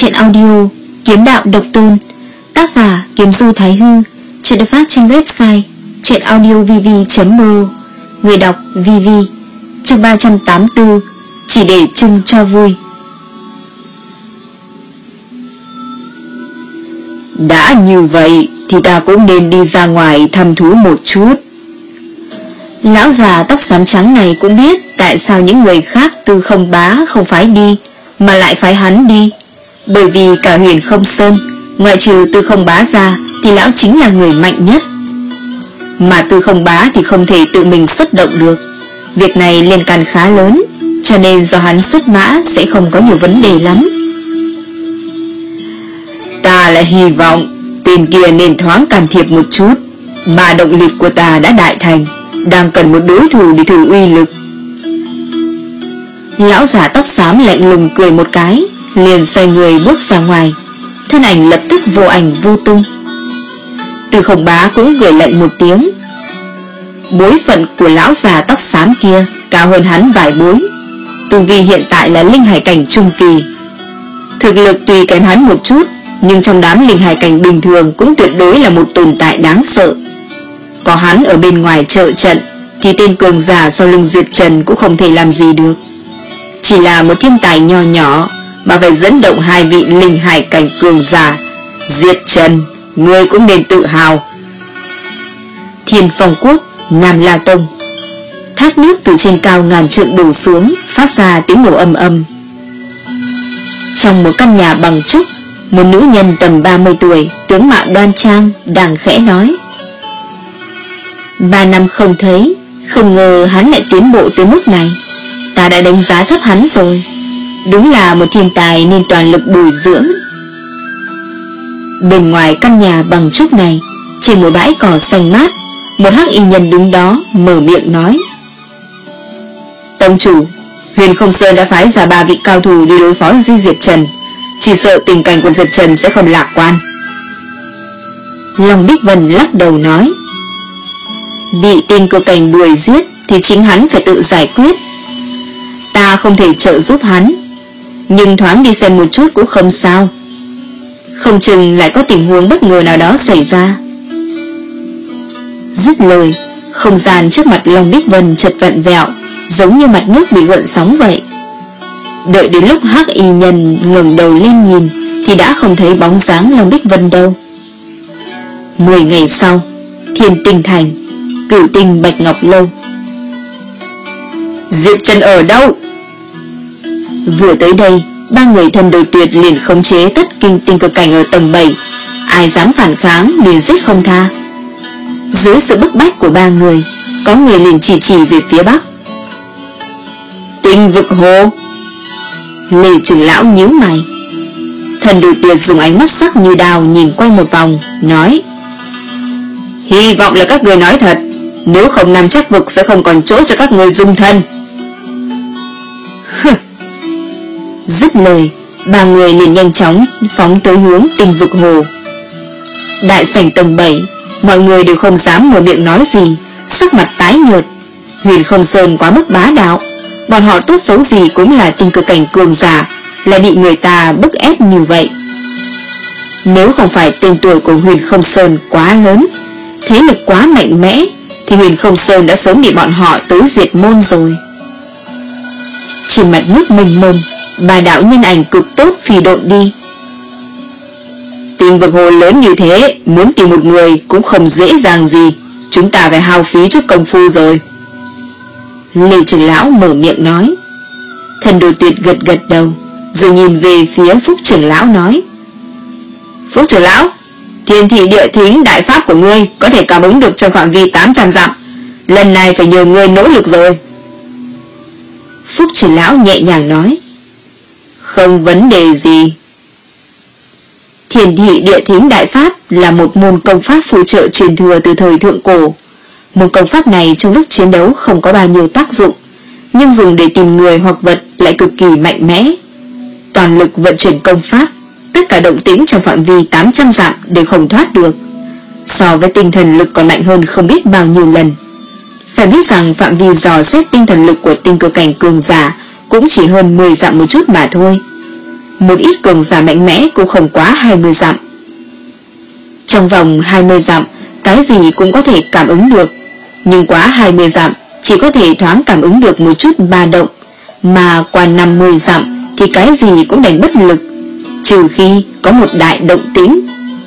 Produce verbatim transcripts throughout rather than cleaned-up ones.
truyện audio Kiếm Đạo Độc Tôn, tác giả Kiếm Du Thái Hư. Truyện được phát trên website truyện audio v v chấm pro. Người đọc Vivi. Chương ba trăm tám mươi tư. Chỉ để trưng cho vui. Đã như vậy thì ta cũng nên đi ra ngoài thăm thú một chút. Lão già tóc xám trắng này cũng biết tại sao những người khác Tư Không Bá không phái đi mà lại phái hắn đi. Bởi vì cả Huyền Không Sơn, ngoại trừ Tư Không Bá ra thì lão chính là người mạnh nhất. Mà Tư Không Bá thì không thể tự mình xuất động được. Việc này liên can khá lớn, cho nên do hắn xuất mã sẽ không có nhiều vấn đề lắm. Ta lại hy vọng tên kia nên thoáng can thiệp một chút. Mà động lực của ta đã đại thành, đang cần một đối thủ để thử uy lực. Lão già tóc xám lạnh lùng cười một cái, liền xoay người bước ra ngoài. Thân ảnh lập tức vô ảnh vô tung. Tư Không Bá cũng cười lạnh một tiếng. Bối phận của lão già tóc xám kia cao hơn hắn vài bối. Tu vi hiện tại là linh hải cảnh trung kỳ. Thực lực tuy kém hắn một chút, nhưng trong đám linh hải cảnh bình thường cũng tuyệt đối là một tồn tại đáng sợ. Có hắn ở bên ngoài trợ trận thì tên cường giả sau lưng Diệp Trần cũng không thể làm gì được. Chỉ là một thiên tài nho nhỏ mà phải dẫn động hai vị linh hải cảnh cường giả. Diệp Trần, ngươi cũng nên tự hào. Thiên Phong Quốc, Nam La Tông. Thác nước từ trên cao ngàn trượng đổ xuống, phát ra tiếng nổ ầm ầm. Trong một căn nhà bằng trúc, một nữ nhân tầm ba mươi tuổi, tướng mạo đoan trang, đang khẽ nói: Ba năm không thấy, không ngờ hắn lại tiến bộ tới mức này. Ta đã đánh giá thấp hắn rồi. Đúng là một thiên tài nên toàn lực bồi dưỡng. Bên ngoài căn nhà bằng trúc này, trên một bãi cỏ xanh mát, một hắc y nhân đứng đó mở miệng nói: Tông chủ, Huyền Không Sơn đã phái ra ba vị cao thủ đi đối phó với Diệp Trần. Chỉ sợ tình cảnh của Diệp Trần sẽ không lạc quan. Long Bích Vân lắc đầu nói: Bị tên cơ cảnh đuổi giết thì chính hắn phải tự giải quyết. Ta không thể trợ giúp hắn, nhưng thoáng đi xem một chút cũng không sao. Không chừng lại có tình huống bất ngờ nào đó xảy ra. Dứt lời, không gian trước mặt Long Bích Vân chợt vặn vẹo, giống như mặt nước bị gợn sóng vậy. Đợi đến lúc hắc y nhân ngẩng đầu lên nhìn thì đã không thấy bóng dáng Long Bích Vân đâu. Mười ngày sau, Thiên Tinh Thành, Cửu Tinh Bạch Ngọc Lâu. Diệp Trần ở đâu? Vừa tới đây, ba người thần đồ tuyệt liền khống chế tất kinh tinh cực cảnh ở tầng bảy. Ai dám phản kháng liền giết không tha. Dưới sự bức bách của ba người, có người liền chỉ chỉ về phía bắc. Tinh vực hồ. Lê trưởng lão nhíu mày. Thần đồ tuyệt dùng ánh mắt sắc như đào nhìn quanh một vòng, nói: Hy vọng là các người nói thật, nếu không Nam Chắc vực sẽ không còn chỗ cho các người dung thân. Dứt lời, ba người liền nhanh chóng phóng tới hướng tinh vực hồ. Đại sảnh tầng bảy, mọi người đều không dám mở miệng nói gì, sắc mặt tái nhợt. Huyền Không Sơn quá mức bá đạo, bọn họ tốt xấu gì cũng là tinh cực cảnh cường giả, lại bị người ta bức ép như vậy. Nếu không phải tên tuổi của Huyền Không Sơn quá lớn, thế lực quá mạnh mẽ, thì Huyền Không Sơn đã sớm bị bọn họ tới diệt môn rồi. Trên mặt nước mênh mông, ba đạo nhân ảnh cực tốt phi độn đi. Tinh vực hồ lớn như thế, muốn tìm một người cũng không dễ dàng gì. Chúng ta phải hao phí chút công phu rồi. Lê trưởng lão mở miệng nói. Thần đồ tuyệt gật gật đầu, rồi nhìn về phía Phúc trưởng lão nói: Phúc trưởng lão, Thiên thị địa thính đại pháp của ngươi có thể cảm ứng được trong phạm vi tám trăm dặm. Lần này phải nhờ ngươi nỗ lực rồi. Phúc trưởng lão nhẹ nhàng nói: Không vấn đề gì. Thiên thị địa thính đại pháp là một môn công pháp phụ trợ truyền thừa từ thời thượng cổ. Môn công pháp này trong lúc chiến đấu không có bao nhiêu tác dụng, nhưng dùng để tìm người hoặc vật lại cực kỳ mạnh mẽ. Toàn lực vận chuyển công pháp, tất cả động tĩnh trong phạm vi tám trăm dặm đều không thoát được. So với tinh thần lực còn mạnh hơn không biết bao nhiêu lần. Phải biết rằng phạm vi dò xét tinh thần lực của tinh cực cảnh cường giả cũng chỉ hơn mười dặm một chút mà thôi. một ít cường giả mạnh mẽ cũng không quá hai mươi dặm. Trong vòng hai mươi dặm, cái gì cũng có thể cảm ứng được, nhưng quá hai mươi dặm chỉ có thể thoáng cảm ứng được một chút ba động, mà qua năm mươi dặm thì cái gì cũng đành bất lực, trừ khi có một đại động tĩnh.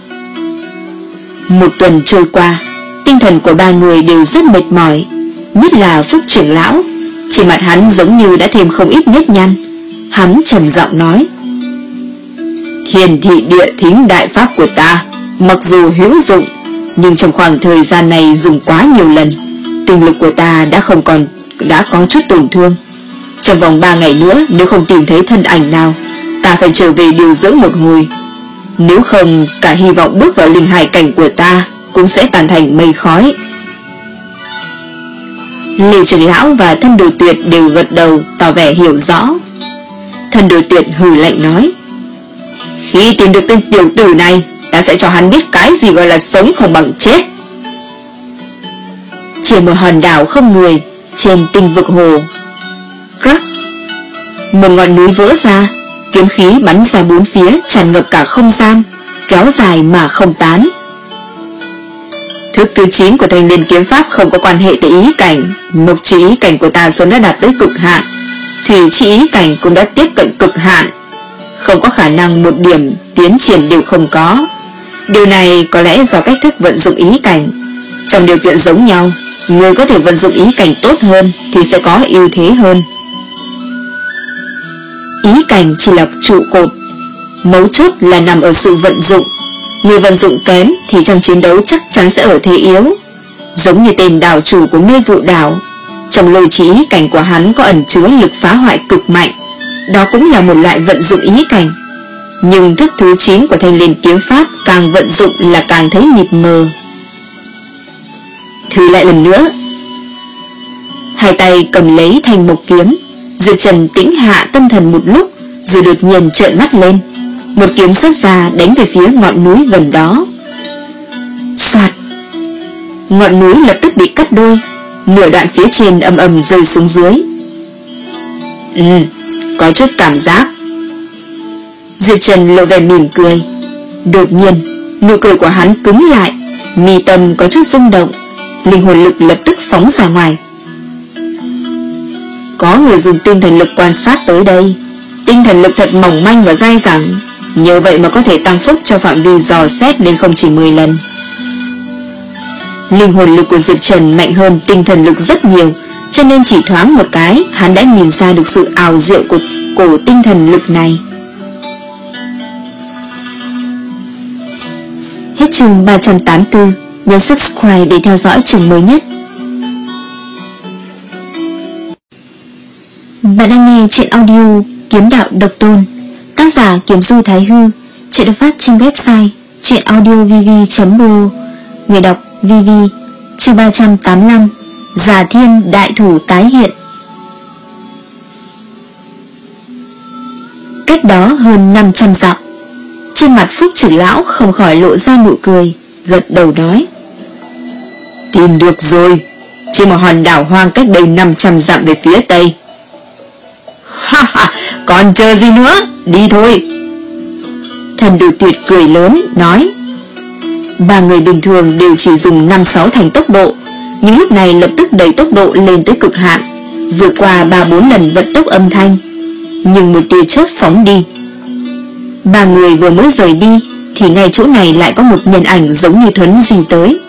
Một tuần trôi qua, tinh thần của ba người đều rất mệt mỏi, nhất là Phúc trưởng lão. Trên mặt hắn giống như đã thêm không ít nếp nhăn. Hắn trầm giọng nói: Thiên thị địa thính đại pháp của ta mặc dù hữu dụng, nhưng trong khoảng thời gian này dùng quá nhiều lần, tinh lực của ta đã không còn đã có chút tổn thương. Trong vòng ba ngày nữa, nếu không tìm thấy thân ảnh nào, ta phải trở về điều dưỡng một hồi. Nếu không, cả hy vọng bước vào linh hải cảnh của ta cũng sẽ tàn thành mây khói. Lê trưởng lão và Thân Đồ Tuyệt đều gật đầu tỏ vẻ hiểu rõ. Thân Đồ Tuyệt hừ lạnh nói: Khi tìm được tên tiểu tử này, ta sẽ cho hắn biết cái gì gọi là sống không bằng chết. Trên một hòn đảo không người, trên tinh vực hồ, Crack, một ngọn núi vỡ ra, kiếm khí bắn ra bốn phía, tràn ngập cả không gian, kéo dài mà không tán. Thức thứ chín của thanh liên kiếm pháp không có quan hệ tới ý cảnh. Mộc chỉ ý cảnh của ta sớm đã đạt tới cực hạn, thủy chỉ ý cảnh cũng đã tiếp cận cực hạn, không có khả năng một điểm tiến triển đều không có. Điều này có lẽ do cách thức vận dụng ý cảnh. Trong điều kiện giống nhau, người có thể vận dụng ý cảnh tốt hơn thì sẽ có ưu thế hơn. Ý cảnh chỉ là trụ cột, mấu chốt là nằm ở sự vận dụng. Người vận dụng kém thì trong chiến đấu chắc chắn sẽ ở thế yếu. Giống như tên đảo chủ của mê vụ đảo, trong lôi chỉ ý cảnh của hắn có ẩn chứa lực phá hoại cực mạnh, đó cũng là một loại vận dụng ý cảnh. Nhưng thức thứ chín của thanh liên kiếm pháp càng vận dụng là càng thấy mịt mờ. Thử lại lần nữa. Hai tay cầm lấy thanh mộc kiếm, Diệp Trần tĩnh hạ tâm thần một lúc, rồi đột nhiên trợn mắt lên, một kiếm xuất ra đánh về phía ngọn núi gần đó. Soạt! Ngọn núi lập tức bị cắt đôi, nửa đoạn phía trên ầm ầm rơi xuống dưới. Ừ, có chút cảm giác. Diệp Trần lộ vẻ mỉm cười. Đột nhiên, nụ cười của hắn cứng lại, mi tâm có chút rung động, linh hồn lực lập tức phóng ra ngoài. Có người dùng tinh thần lực quan sát tới đây. Tinh thần lực thật mỏng manh và dai dẳng, nhờ vậy mà có thể tăng phúc cho phạm vi dò xét lên không chỉ mười lần. Linh hồn lực của Diệp Trần mạnh hơn tinh thần lực rất nhiều, cho nên chỉ thoáng một cái, hắn đã nhìn ra được sự ảo diệu của cổ tinh thần lực này. Hết chương ba trăm tám mươi tư, nhấn subscribe để theo dõi chương mới nhất. Bạn đang nghe truyện audio Kiếm Đạo Độc Tôn, tác giả Kiếm Du Thái Hư, truyện được phát trên website truyện audio v v chấm b o, người đọc vê vê. Chương ba trăm tám mươi lăm, Giả Thiên Đại Thủ tái hiện. Cách đó hơn năm trăm dặm, trên mặt Phúc trưởng lão không khỏi lộ ra nụ cười, gật đầu nói: Tìm được rồi, trên một hòn đảo hoang cách đây năm trăm dặm về phía tây. Ha ha, còn chờ gì nữa, đi thôi. Thần Đồ Tuyệt cười lớn nói. Ba người bình thường đều chỉ dùng năm sáu thành tốc độ, nhưng lúc này lập tức đẩy tốc độ lên tới cực hạn, vượt qua ba bốn lần vận tốc âm thanh, nhưng một tia chớp phóng đi. Ba người vừa mới rời đi thì ngay chỗ này lại có một nhân ảnh giống như thuấn di tới.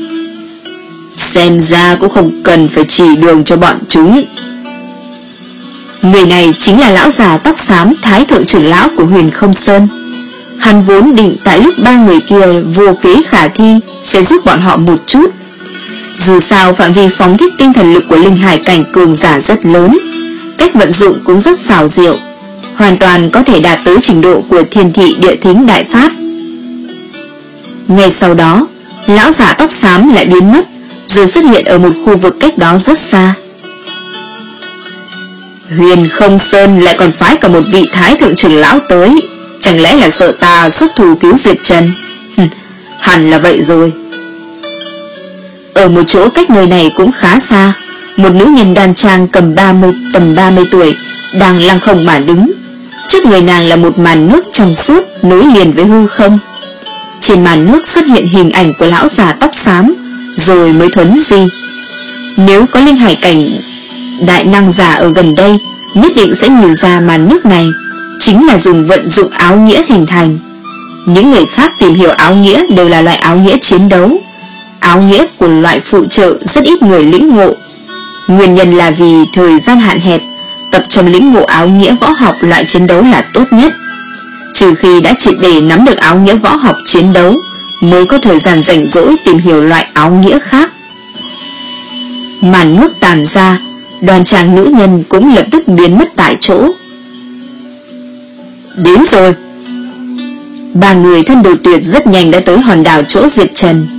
Xem ra cũng không cần phải chỉ đường cho bọn chúng. Người này chính là lão già tóc xám Thái thượng trưởng lão của Huyền Không Sơn. Hắn vốn định tại lúc ba người kia vô kế khả thi sẽ giúp bọn họ một chút. Dù sao phạm vi phóng thích tinh thần lực của linh hải cảnh cường giả rất lớn, cách vận dụng cũng rất xảo diệu, hoàn toàn có thể đạt tới trình độ của Thiên thị địa thính đại pháp. Ngay sau đó, lão giả tóc xám lại biến mất, rồi xuất hiện ở một khu vực cách đó rất xa. Huyền Không Sơn lại còn phái cả một vị Thái thượng trưởng lão tới, chẳng lẽ là sợ ta xuất thủ cứu Diệp Trần? Hẳn là vậy rồi. Ở một chỗ cách nơi này cũng khá xa, một nữ nhân đoan trang cầm ba mươi tầm ba mươi tuổi đang lăng không mà đứng. Trước người nàng là một màn nước trong suốt nối liền với hư không. Trên màn nước xuất hiện hình ảnh của lão già tóc xám, rồi mới thuấn di. Nếu có linh hải cảnh đại năng giả ở gần đây, nhất định sẽ nhìn ra màn nước này chính là dùng vận dụng áo nghĩa hình thành. Những người khác tìm hiểu áo nghĩa đều là loại áo nghĩa chiến đấu. Áo nghĩa của loại phụ trợ rất ít người lĩnh ngộ. Nguyên nhân là vì thời gian hạn hẹp, tập trung lĩnh ngộ áo nghĩa võ học loại chiến đấu là tốt nhất. Trừ khi đã triệt để nắm được áo nghĩa võ học chiến đấu, mới có thời gian rảnh rỗi tìm hiểu loại áo nghĩa khác. Màn nước tàn ra, đoàn tràng nữ nhân cũng lập tức biến mất tại chỗ. Đến rồi. Ba người thân đồ tuyệt rất nhanh đã tới hòn đảo chỗ Diệp Trần.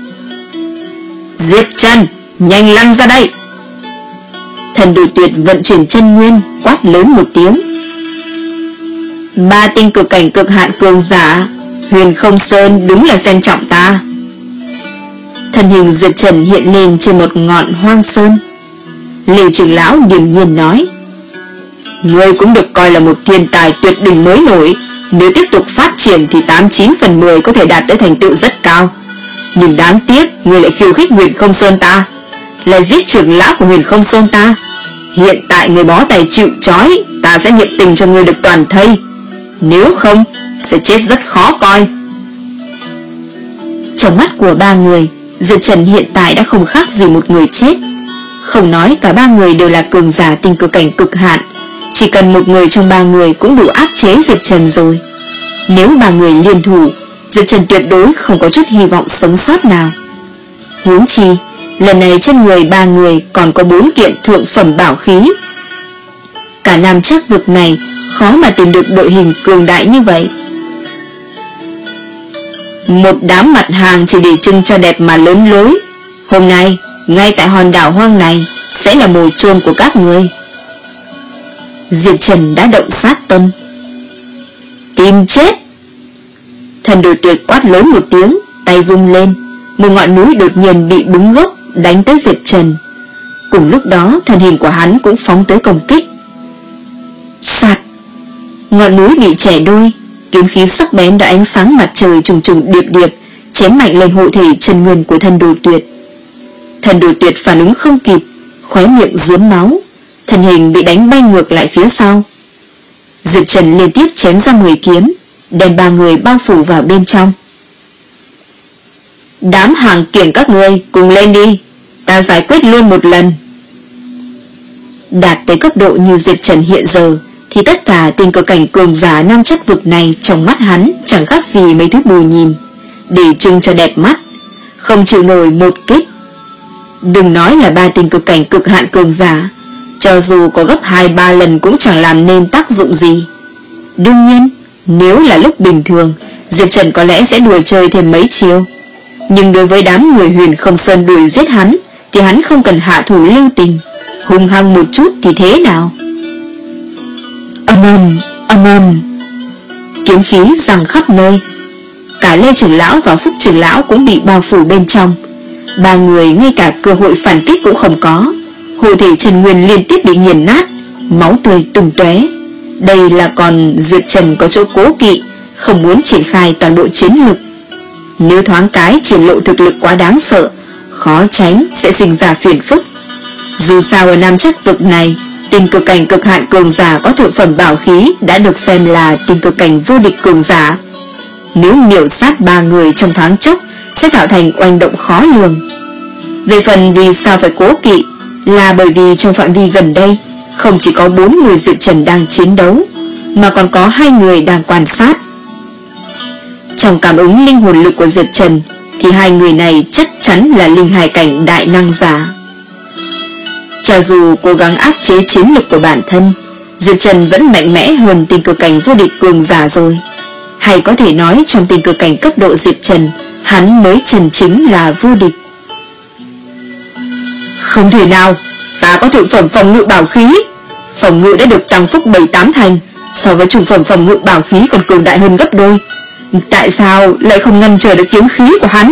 Diệp Trần, nhanh lăn ra đây. Thần đồ tuyệt vận chuyển chân nguyên, quát lớn một tiếng. Ba tinh cực cảnh cực hạn cường giả, Huyền Không Sơn đúng là xem trọng ta. Thân hình Diệp Trần hiện lên trên một ngọn hoang sơn. Lê trưởng lão điềm nhiên nói: Ngươi cũng được coi là một thiên tài tuyệt đỉnh mới nổi. Nếu tiếp tục phát triển thì tám chín phần mười có thể đạt tới thành tựu rất cao. Nhưng đáng tiếc ngươi lại khiêu khích Huyền Không Sơn ta, lại giết trưởng lão của Huyền Không Sơn ta. Hiện tại ngươi bó tay chịu trói, ta sẽ nhiệt tình cho ngươi được toàn thây. Nếu không sẽ chết rất khó coi. Trong mắt của ba người, Diệp Trần hiện tại đã không khác gì một người chết. Không nói cả ba người đều là cường giả tinh cực cảnh cực hạn, chỉ cần một người trong ba người cũng đủ áp chế Diệp Trần rồi. Nếu ba người liên thủ, Diệp Trần tuyệt đối không có chút hy vọng sống sót nào. Huống chi lần này trên người ba người còn có bốn kiện thượng phẩm bảo khí. Cả Nam Trác vực này khó mà tìm được đội hình cường đại như vậy. Một đám mặt hàng chỉ để trưng cho đẹp mà lớn lối. Hôm nay ngay tại hòn đảo hoang này sẽ là mồi chôn của các ngươi. Diệp Trần đã động sát tâm. Tìm chết. Thần đồ tuyệt quát lớn một tiếng, tay vung lên, một ngọn núi đột nhiên bị búng gốc đánh tới Diệp Trần. Cùng lúc đó thân hình của hắn cũng phóng tới công kích. Sạt. Ngọn núi bị chẻ đôi, kiếm khí sắc bén đã ánh sáng mặt trời trùng trùng điệp điệp chém mạnh lên hộ thể chân nguyên của thần đồ tuyệt. Thần đồ tuyệt phản ứng không kịp, khóe miệng rướm máu, thân hình bị đánh bay ngược lại phía sau. Diệp Trần liên tiếp chém ra mười kiếm, đem ba người bao phủ vào bên trong. Đám hàng kiểng các ngươi cùng lên đi, ta giải quyết luôn một lần. Đạt tới cấp độ như Diệp Trần hiện giờ thì tất cả tinh cực cảnh cường giả Nam Trác vực này trong mắt hắn chẳng khác gì mấy thứ bù nhìn, để trưng cho đẹp mắt, không chịu nổi một kích. Đừng nói là ba tinh cực cảnh cực hạn cường giả, cho dù có gấp hai ba lần cũng chẳng làm nên tác dụng gì. Đương nhiên, nếu là lúc bình thường, Diệp Trần có lẽ sẽ đùa chơi thêm mấy chiêu. Nhưng đối với đám người Huyền Không Sơn đuổi giết hắn, thì hắn không cần hạ thủ lưu tình, hung hăng một chút thì thế nào. Âm ầm, âm ầm, kiếm khí giằng khắp nơi. Cả Lê trưởng lão và Phúc trưởng lão cũng bị bao phủ bên trong. Ba người ngay cả cơ hội phản kích cũng không có. Hộ thể Trần Nguyên liên tiếp bị nghiền nát, máu tươi tung tóe. Đây là còn Diệp Trần có chỗ cố kỵ, không muốn triển khai toàn bộ chiến lực. Nếu thoáng cái triển lộ thực lực quá đáng sợ, khó tránh sẽ sinh ra phiền phức. Dù sao ở Nam Trác vực này, tinh cực cảnh cực hạn cường giả có thượng phẩm bảo khí đã được xem là tinh cực cảnh vô địch cường giả. Nếu miểu sát ba người trong thoáng chốc sẽ tạo thành oanh động khó lường. Về phần vì sao phải cố kỵ, là bởi vì trong phạm vi gần đây không chỉ có bốn người Diệp Trần đang chiến đấu, mà còn có hai người đang quan sát. Trong cảm ứng linh hồn lực của Diệp Trần thì hai người này chắc chắn là linh hài cảnh đại năng giả. Cho dù cố gắng áp chế chiến lực của bản thân, Diệp Trần vẫn mạnh mẽ hơn tinh cực cảnh vô địch cường giả rồi. Hay có thể nói trong tinh cực cảnh cấp độ Diệp Trần, hắn mới chân chính là vô địch. Không thể nào, ta có thượng phẩm phòng ngự bảo khí, phòng ngự đã được tăng phúc bảy tám thành, so với trung phẩm phòng ngự bảo khí còn cường đại hơn gấp đôi. Tại sao lại không ngăn trở được kiếm khí của hắn?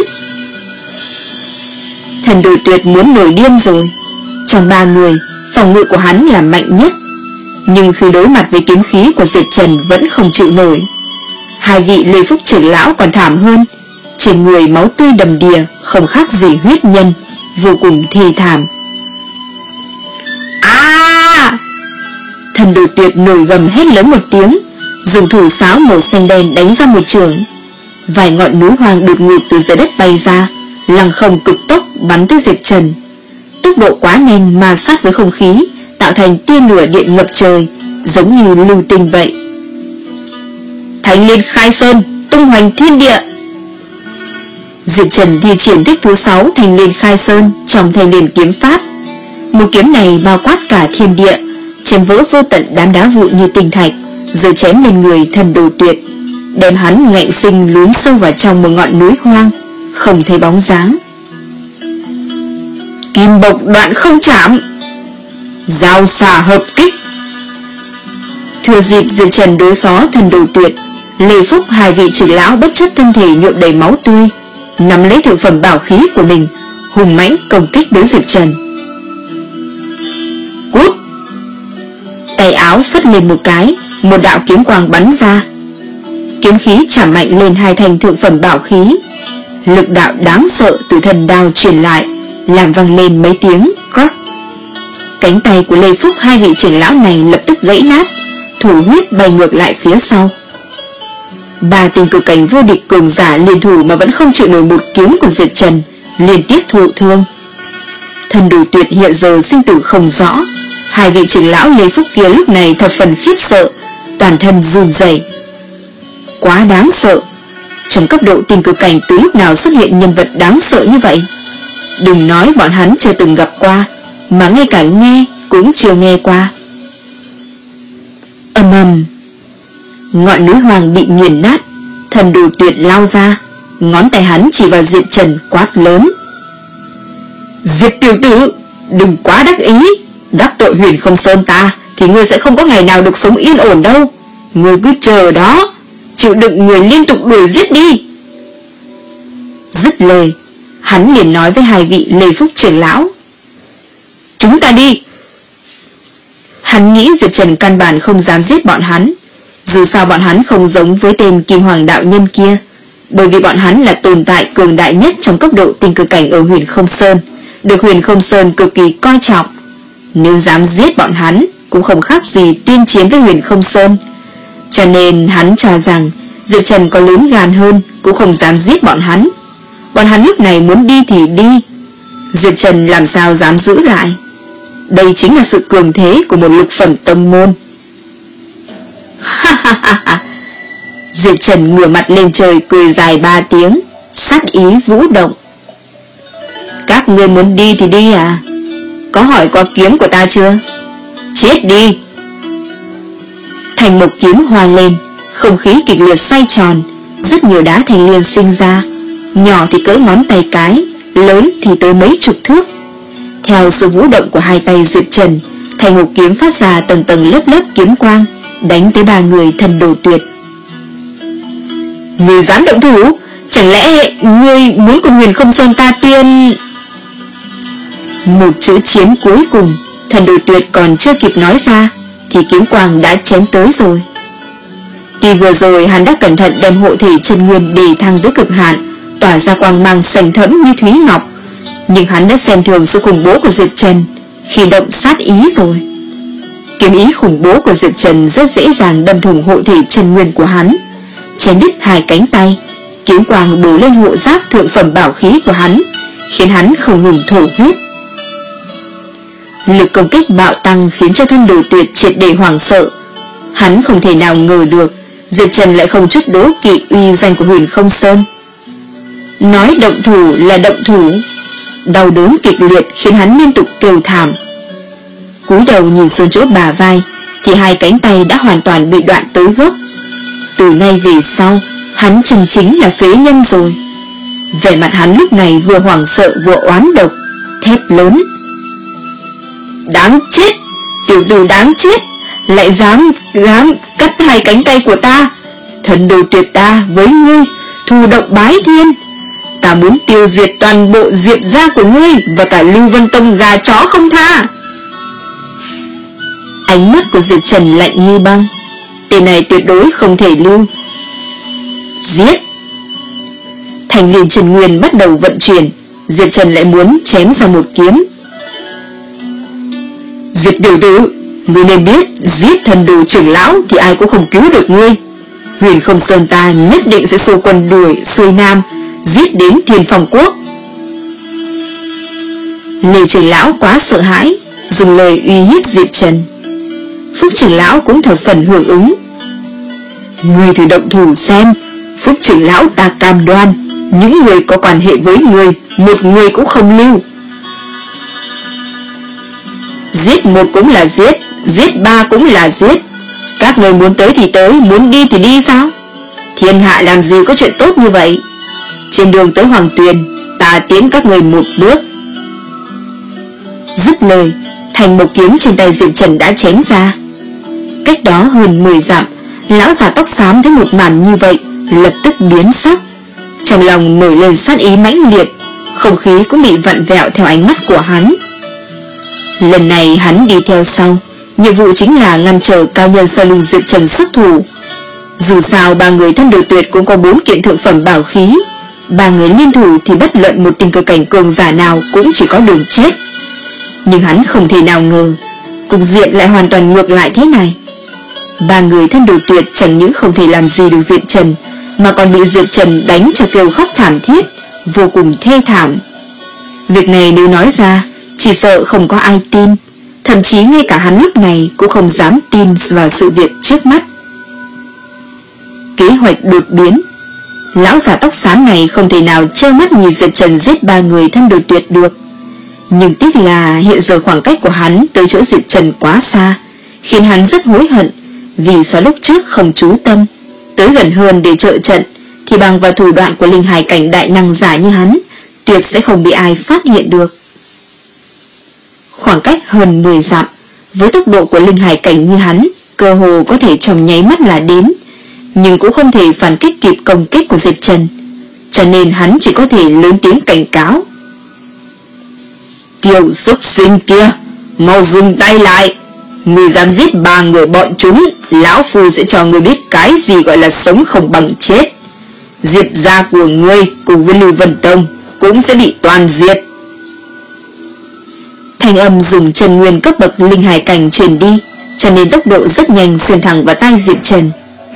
Thần đồ tuyệt muốn nổi điên rồi. Trong ba người, phòng ngự của hắn là mạnh nhất. nhưng khi đối mặt với kiếm khí của Diệp Trần vẫn không chịu nổi. Hai vị Lê Phúc trưởng lão còn thảm hơn, trên người máu tươi đầm đìa, không khác gì huyết nhân, vô cùng thê thảm. À! Thần Đồ Tuyệt nổi gầm hét lớn một tiếng, dùng thủ sáo màu xanh đen đánh ra một trường. Vài ngọn núi hoang đột ngột từ dưới đất bay ra, lăng không cực tốc bắn tới Diệp Trần. Tốc độ quá nhanh ma sát với không khí, tạo thành tia lửa điện ngập trời, giống như lưu tinh vậy. Thanh Liên Khai Sơn, tung hoành thiên địa. Diệp Trần thi triển thích thứ sáu Thanh Liên Khai Sơn trong Thanh Liên kiếm pháp. Một kiếm này bao quát cả thiên địa, chém vỡ vô tận đám đá vụn như tinh thạch, rồi chém lên người Thần Đồ Tuyệt, đem hắn ngạnh sinh lún sâu vào trong một ngọn núi hoang, không thấy bóng dáng. Kim bộc đoạn không chạm, giao xà hợp kích. Thừa dịp Diệp Trần đối phó Thần Đồ Tuyệt, Lê Phúc hai vị trưởng lão bất chấp thân thể nhuộm đầy máu tươi, nắm lấy thượng phẩm bảo khí của mình, hùng mãnh công kích đến Diệp Trần. Cút! Tay áo phất lên một cái, một đạo kiếm quang bắn ra. Kiếm khí chạm mạnh lên hai thanh thượng phẩm bảo khí, lực đạo đáng sợ từ thần đao truyền lại, làm vang lên mấy tiếng crack. Cánh tay của Lê Phúc hai vị trưởng lão này lập tức gãy nát, thủ huyết bay ngược lại phía sau. Ba tên cực cảnh vô địch cường giả liên thủ mà vẫn không chịu nổi một kiếm của Diệp Trần, liên tiếp thụ thương. Thần Đồ Tuyệt hiện giờ sinh tử không rõ, hai vị trưởng lão Lê Phúc kia lúc này thập phần khiếp sợ, toàn thân run rẩy. Quá đáng sợ, trong cấp độ tiên cực cảnh từ lúc nào xuất hiện nhân vật đáng sợ như vậy? Đừng nói bọn hắn chưa từng gặp qua, mà ngay cả nghe cũng chưa nghe qua. Ầm ầm, ngọn núi hoang bị nghiền nát, Thần Đồ Tuyệt lao ra, ngón tay hắn chỉ vào Diệp Trần quát lớn: Diệp tiểu tử, đừng quá đắc ý, đắc tội Huyền Không Sơn ta thì ngươi sẽ không có ngày nào được sống yên ổn đâu. Ngươi cứ chờ đó, chịu đựng người liên tục đuổi giết đi. Dứt lời, hắn liền nói với hai vị Lê Phúc trưởng lão: Chúng ta đi. Hắn nghĩ Diệp Trần căn bản không dám giết bọn hắn, dù sao bọn hắn không giống với tên Kim Hoàng đạo nhân kia, bởi vì bọn hắn là tồn tại cường đại nhất trong cấp độ tinh cực cảnh ở Huyền Không Sơn, được Huyền Không Sơn cực kỳ coi trọng. Nếu dám giết bọn hắn cũng không khác gì tuyên chiến với Huyền Không Sơn, cho nên hắn cho rằng Diệp Trần có lớn gan hơn cũng không dám giết bọn hắn. Bọn hắn lúc này muốn đi thì đi, Diệp Trần làm sao dám giữ lại. Đây chính là sự cường thế của một lục phẩm tông môn. Ha ha ha ha. Diệp Trần ngửa mặt lên trời cười dài ba tiếng, sát ý vũ động. Các ngươi muốn đi thì đi à? Có hỏi qua kiếm của ta chưa? Chết đi! Thành một kiếm hoa lên, không khí kịch liệt xoay tròn, rất nhiều đá thành liên sinh ra, nhỏ thì cỡ ngón tay cái, lớn thì tới mấy chục thước. Theo sự vũ động của hai tay Diệp Trần, thành một kiếm phát ra tầng tầng lớp lớp kiếm quang, đánh tới ba người Thần Đồ Tuyệt. Ngươi dám động thủ? Chẳng lẽ ngươi muốn cùng Huyền Không Sơn ta tuyên? Một chữ chiến cuối cùng, Thần Đồ Tuyệt còn chưa kịp nói ra thì kiếm quang đã chém tới rồi. Tuy vừa rồi hắn đã cẩn thận đem hộ thể chân nguyên đề thăng tới cực hạn, tỏa ra quang mang sành thẫm như thúy ngọc, nhưng hắn đã xem thường sự khủng bố của Diệp Trần khi động sát ý rồi. Kiếm ý khủng bố của Diệp Trần rất dễ dàng đâm thủng hộ thể chân nguyên của hắn, chém đứt hai cánh tay. Kiếm quang bổ lên hộ giáp thượng phẩm bảo khí của hắn, khiến hắn không ngừng thổ huyết. Lực công kích bạo tăng khiến cho Thần Đồ Tuyệt triệt để hoảng sợ. Hắn không thể nào ngờ được Diệp Trần lại không chút đố kỵ uy danh của Huyền Không Sơn. Nói động thủ là động thủ, đau đớn kịch liệt khiến hắn liên tục kêu thảm. Cúi đầu nhìn xuống chỗ bả vai thì hai cánh tay đã hoàn toàn bị đoạn tới gốc. Từ nay về sau, hắn chân chính là phế nhân rồi. Vẻ mặt hắn lúc này vừa hoảng sợ vừa oán độc, thét lớn: Đáng chết! Tiểu tử đáng chết! Lại dám dám cắt hai cánh tay của ta! Thần Đồ Tuyệt ta với ngươi thù động bái thiên! Ta muốn tiêu diệt toàn bộ Diệp gia của ngươi và cả Lưu Vân Tông gà chó không tha! Ánh mắt của Diệp Trần lạnh như băng. Tên này tuyệt đối không thể lưu. Giết! Thành liền Trần Nguyên bắt đầu vận chuyển. Diệp Trần lại muốn chém ra một kiếm. Diệp tiểu tử, ngươi nên biết, giết thần đồ trưởng lão thì ai cũng không cứu được ngươi. Huyền Không Sơn ta nhất định sẽ xô quân đuổi xuôi nam, giết đến Thiên Phong Quốc. Lê trưởng lão quá sợ hãi, dùng lời uy hiếp Diệp Trần. Phúc trưởng lão cũng thập phần hưởng ứng. Ngươi thử động thủ xem, Phúc trưởng lão ta cam đoan, những người có quan hệ với ngươi, một người cũng không lưu. Giết một cũng là giết, giết ba cũng là giết. Các người muốn tới thì tới, muốn đi thì đi sao? Thiên hạ làm gì có chuyện tốt như vậy? Trên đường tới Hoàng Tuyền, ta tiến các người một bước. Dứt lời, thành một kiếm trên tay Diệp Trần đã chém ra. Cách đó hơn mười dặm, lão già tóc xám thấy một màn như vậy, lập tức biến sắc. Trong lòng nổi lên sát ý mãnh liệt, không khí cũng bị vặn vẹo theo ánh mắt của hắn. Lần này hắn đi theo sau, nhiệm vụ chính là ngăn trở cao nhân sau lưng Diệp Trần xuất thủ. Dù sao ba người thân đồ tuyệt cũng có bốn kiện thượng phẩm bảo khí, ba người liên thủ thì bất luận một tình cơ cảnh cường giả nào cũng chỉ có đường chết. Nhưng hắn không thể nào ngờ cục diện lại hoàn toàn ngược lại thế này. Ba người thân đồ tuyệt chẳng những không thể làm gì được Diệp Trần, mà còn bị Diệp Trần đánh cho kêu khóc thảm thiết, vô cùng thê thảm. Việc này nếu nói ra, chỉ sợ không có ai tin. Thậm chí ngay cả hắn lúc này cũng không dám tin vào sự việc trước mắt. Kế hoạch đột biến. Lão già tóc xám này không thể nào trơ mắt nhìn Diệp Trần giết ba người thân đồ tuyệt được. Nhưng tiếc là hiện giờ khoảng cách của hắn tới chỗ Diệp Trần quá xa, khiến hắn rất hối hận. Vì sao lúc trước không chú tâm tới gần hơn để trợ trận, thì bằng vào thủ đoạn của linh hài cảnh đại năng giả như hắn, tuyệt sẽ không bị ai phát hiện được. Khoảng cách hơn mười dặm, với tốc độ của linh hài cảnh như hắn, cơ hồ có thể trong nháy mắt là đến, nhưng cũng không thể phản kích kịp công kích của Diệp Trần, cho nên hắn chỉ có thể lớn tiếng cảnh cáo. Tiểu xuất sinh kia, mau dừng tay lại. Người dám giết ba người bọn chúng, lão phu sẽ cho người biết cái gì gọi là sống không bằng chết. Diệp gia của ngươi cùng với Lưu Vân Tông cũng sẽ bị toàn diệt. Thanh âm dùng chân nguyên cấp bậc linh hài cảnh truyền đi, cho nên tốc độ rất nhanh xuyên thẳng vào tai Diệp Trần.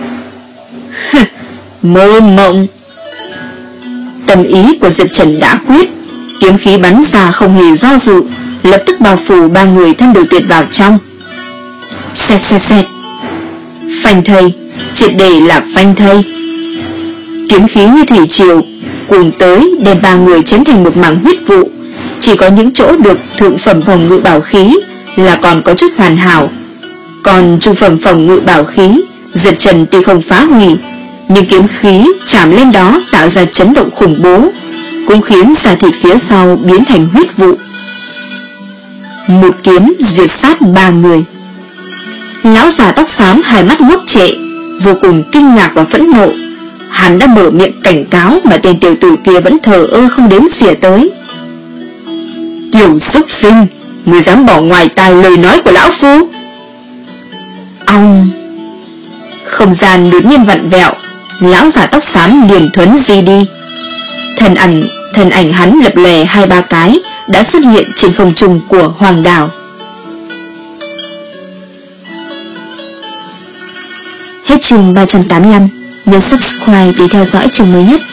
Mơ mộng. Tâm ý của Diệp Trần đã quyết, kiếm khí bắn ra không hề do dự, lập tức bao phủ ba người thân đồ tuyệt vào trong. Xẹt xẹt xẹt. Phanh thây, triệt để là phanh thây. Kiếm khí như thủy triều cuồng tới, đem ba người chém thành một mảng huyết vụ. Chỉ có những chỗ được thượng phẩm phòng ngự bảo khí là còn có chút hoàn hảo, còn trung phẩm phòng ngự bảo khí Diệp Trần tuy không phá hủy, nhưng kiếm khí chạm lên đó tạo ra chấn động khủng bố, cũng khiến da thịt phía sau biến thành huyết vụ. Một kiếm diệt sát ba người. Lão già tóc xám hai mắt ngốc trệ, vô cùng kinh ngạc và phẫn nộ. Hắn đã mở miệng cảnh cáo mà tên tiểu tử kia vẫn thờ ơ không đếm xỉa tới. Tiểu xuất sinh, ngươi dám bỏ ngoài tai lời nói của lão phu? Ông. Không gian đột nhiên vặn vẹo, lão già tóc xám liền thuấn di đi. Thân ảnh, thân ảnh hắn lập lòe hai ba cái đã xuất hiện trên không trung của Hoàng Đảo. Hết chương ba trăm tám mươi lăm. Nhấn subscribe để theo dõi chương mới nhất.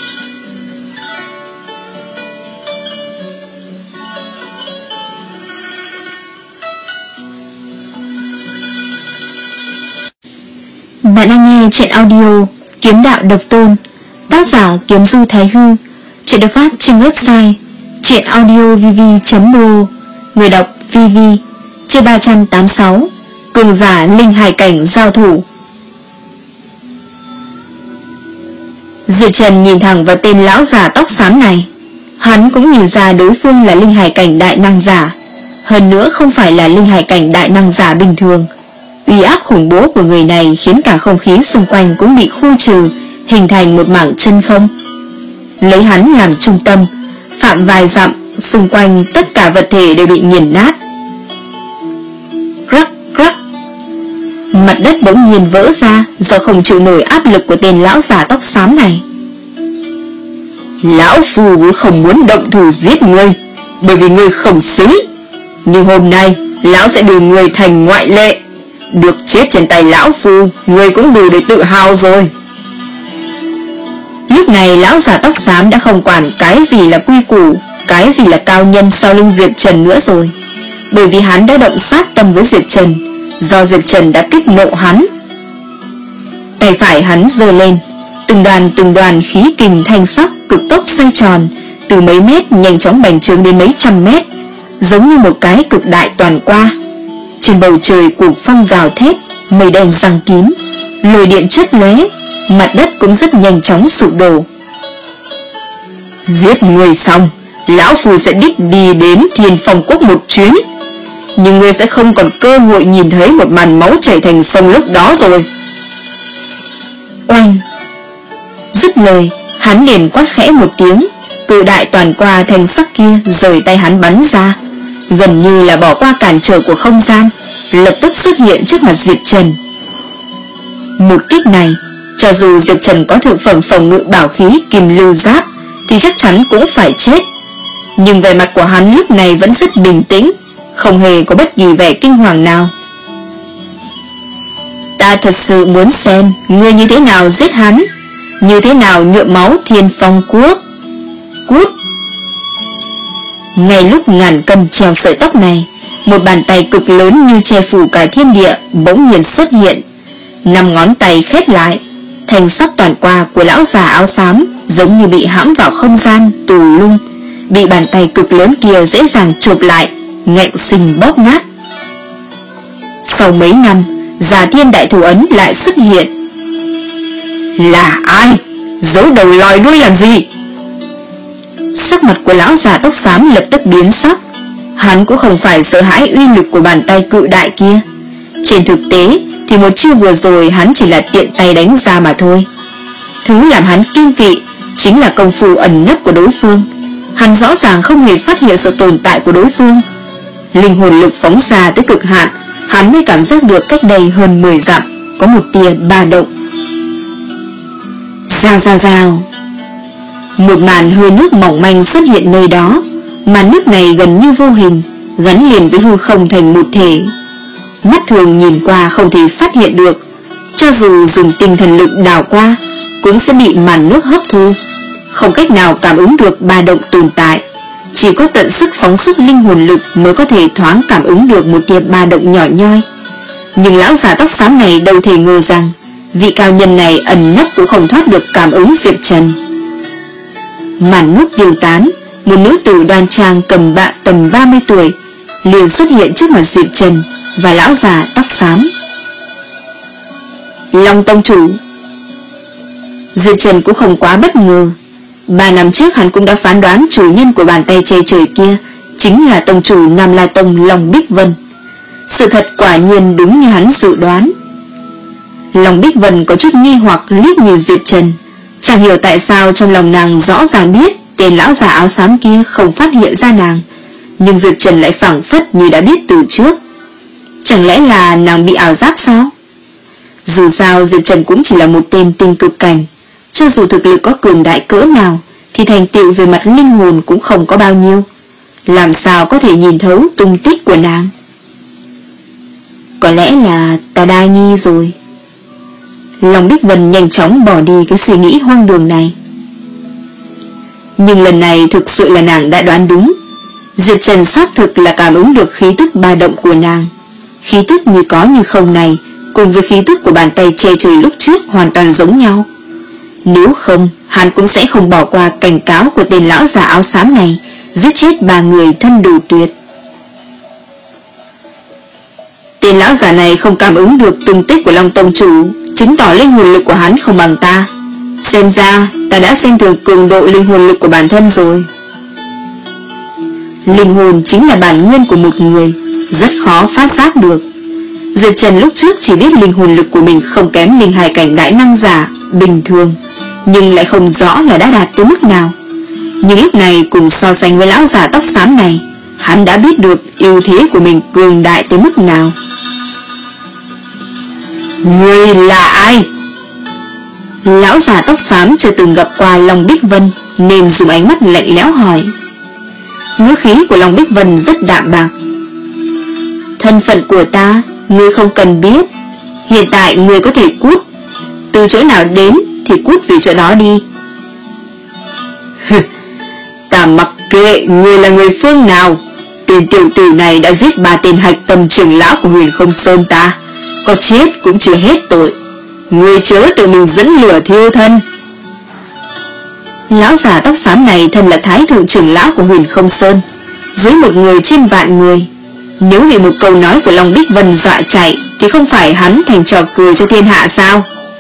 Bạn đang nghe truyện audio Kiếm Đạo Độc Tôn, tác giả Kiếm Du Thái Hư. Truyện được phát trên website truyệnaudiovv chấm pro. Người đọc vê vê. Chương ba trăm tám mươi sáu. Cường giả linh hải cảnh giao thủ. Diệp Trần nhìn thẳng vào tên lão già tóc xám này. Hắn cũng nhìn ra đối phương là linh hải cảnh đại năng giả, hơn nữa không phải là linh hải cảnh đại năng giả bình thường. Uy áp khủng bố của người này khiến cả không khí xung quanh cũng bị khu trừ, hình thành một mảng chân không. Lấy hắn làm trung tâm, phạm vài dặm xung quanh tất cả vật thể đều bị nghiền nát. Rắc rắc, Mặt đất bỗng nhiên vỡ ra do không chịu nổi áp lực của tên lão già tóc xám này. Lão Phu vốn không muốn động thủ giết ngươi, bởi vì ngươi không xứng. Nhưng hôm nay lão sẽ đưa ngươi thành ngoại lệ. Được chết trên tay lão Phu, ngươi cũng đủ để tự hào rồi. Lúc này lão già tóc xám đã không quản cái gì là quy củ, cái gì là cao nhân sau lưng Diệp Trần nữa rồi. Bởi vì hắn đã động sát tâm với Diệp Trần, do Diệp Trần đã kích nộ hắn. Tay phải hắn giơ lên, từng đoàn từng đoàn khí kình thanh sắc cực tốc xoay tròn, từ mấy mét nhanh chóng bành trướng đến mấy trăm mét, giống như một cái cực đại toàn qua. Trên bầu trời cuồng phong gào thét, mây đen giăng kín, lôi điện chớp lóe, mặt đất cũng rất nhanh chóng sụp đổ. Giết người xong, lão Phu sẽ đích đi đến Thiên Phong Quốc một chuyến, nhưng ngươi sẽ không còn cơ hội nhìn thấy một màn máu chảy thành sông lúc đó rồi. Oanh! Dứt lời, hắn liền quát khẽ một tiếng, cự đại toàn qua thanh sắc kia rời tay hắn bắn ra, gần như là bỏ qua cản trở của không gian, lập tức xuất hiện trước mặt Diệp Trần. Một kích này, cho dù Diệp Trần có thượng phẩm phòng ngự bảo khí kim lưu giáp thì chắc chắn cũng phải chết. Nhưng vẻ mặt của hắn lúc này vẫn rất bình tĩnh, không hề có bất kỳ vẻ kinh hoàng nào. Ta thật sự muốn xem ngươi như thế nào giết hắn, như thế nào nhuộm máu Thiên Phong Quốc. Cút! Ngay lúc ngàn cân treo sợi tóc này, một bàn tay cực lớn như che phủ cả thiên địa bỗng nhiên xuất hiện. Năm ngón tay khép lại, thành sắc toàn qua của lão già áo xám giống như bị hãm vào không gian tù lung, bị bàn tay cực lớn kia dễ dàng chộp lại, ngạnh sinh bóp nát. Sau mấy năm, Già Thiên Đại Thủ Ấn lại xuất hiện. Là ai? Giấu đầu lòi đuôi làm gì? Sắc mặt của lão già tóc xám lập tức biến sắc. Hắn cũng không phải sợ hãi uy lực của bàn tay cự đại kia. Trên thực tế thì một chiêu vừa rồi hắn chỉ là tiện tay đánh ra mà thôi. Thứ làm hắn kiêng kỵ chính là công phu ẩn nấp của đối phương. Hắn rõ ràng không hề phát hiện sự tồn tại của đối phương. Linh hồn lực phóng ra tới cực hạn, hắn mới cảm giác được cách đây hơn mười dặm có một tia ba động. Rào rào rào, một màn hơi nước mỏng manh xuất hiện nơi đó. Màn nước này gần như vô hình, gắn liền với hư không thành một thể. Mắt thường nhìn qua không thể phát hiện được, cho dù dùng tinh thần lực đào qua cũng sẽ bị màn nước hấp thu, không cách nào cảm ứng được ba động tồn tại. Chỉ có tận sức phóng xuất linh hồn lực mới có thể thoáng cảm ứng được một tia ba động nhỏ nhoi. Nhưng lão già tóc xám này đâu thể ngờ rằng vị cao nhân này ẩn nấp cũng không thoát được cảm ứng Diệp Trần. Màn nước tiêu tán, một nữ tử đoan trang cầm bạ tầm ba mươi tuổi liền xuất hiện trước mặt Diệp Trần và lão già tóc xám. Long tông chủ. Diệp Trần cũng không quá bất ngờ. Ba năm trước hắn cũng đã phán đoán chủ nhân của bàn tay che trời kia chính là tông chủ Nam La Tông Long Bích Vân. Sự thật quả nhiên đúng như hắn dự đoán. Long Bích Vân có chút nghi hoặc liếc nhìn Diệp Trần, chẳng hiểu tại sao trong lòng nàng rõ ràng biết tên lão già áo xám kia không phát hiện ra nàng, nhưng Diệp Trần lại phảng phất như đã biết từ trước. Chẳng lẽ là nàng bị ảo giác sao? Dù sao Diệp Trần cũng chỉ là một tên tinh cực cảnh, cho dù thực lực có cường đại cỡ nào thì thành tựu về mặt linh hồn cũng không có bao nhiêu, làm sao có thể nhìn thấu tung tích của nàng? Có lẽ là ta đa nhi rồi. Long Bích Vân nhanh chóng bỏ đi cái suy nghĩ hoang đường này. Nhưng lần này thực sự là nàng đã đoán đúng. Diệp Trần xác thực là cảm ứng được khí tức ba động của nàng. Khí tức như có như không này cùng với khí tức của bàn tay che trời lúc trước hoàn toàn giống nhau. Nếu không, hắn cũng sẽ không bỏ qua cảnh cáo của tên lão già áo xám này giết chết ba người thân đủ tuyệt. Tên lão già này không cảm ứng được tung tích của Long Tông chủ, chứng tỏ linh hồn lực của hắn không bằng ta. Xem ra ta đã xem thường cường độ linh hồn lực của bản thân rồi. Linh hồn chính là bản nguyên của một người, rất khó phát giác được. Diệp Trần lúc trước chỉ biết linh hồn lực của mình không kém linh hài cảnh đại năng giả bình thường, nhưng lại không rõ là đã đạt tới mức nào. Nhưng lúc này cùng so sánh với lão già tóc xám này, hắn đã biết được ưu thế của mình cường đại tới mức nào. Ngươi là ai? Lão già tóc xám chưa từng gặp qua Long Bích Vân nên dùng ánh mắt lạnh lẽo hỏi. Ngữ khí của Long Bích Vân rất đạm bạc. Thân phận của ta ngươi không cần biết. Hiện tại ngươi có thể cút. Từ chỗ nào đến thì cút về chỗ đó đi. Ta mặc kệ ngươi là người phương nào. Tên tiểu tử này đã giết ba tên hạch tâm trưởng lão của Huyền Không Sơn ta. Có chết cũng chưa hết tội. Ngươi chớ tự mình dẫn lửa thiêu thân. Lão già tóc xám này thân là thái thượng trưởng lão của Huyền Không Sơn, dưới một người trên vạn người. Nếu vì một câu nói của Long Bích Vân dọa chạy thì không phải hắn thành trò cười cho thiên hạ sao?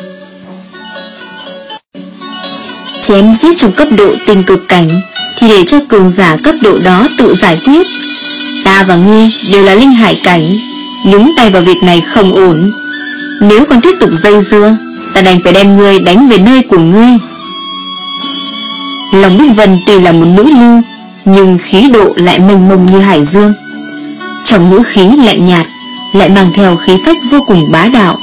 Chém giết trong cấp độ tinh cực cảnh thì để cho cường giả cấp độ đó tự giải quyết. Ta và ngươi đều là linh hải cảnh, nhúng tay vào việc này không ổn. Nếu còn tiếp tục dây dưa, ta đành phải đem ngươi đánh về nơi của ngươi. Long Bích Vân tuy là một nữ lưu, nhưng khí độ lại mênh mông như hải dương. Trong ngữ khí lạnh nhạt lại mang theo khí phách vô cùng bá đạo.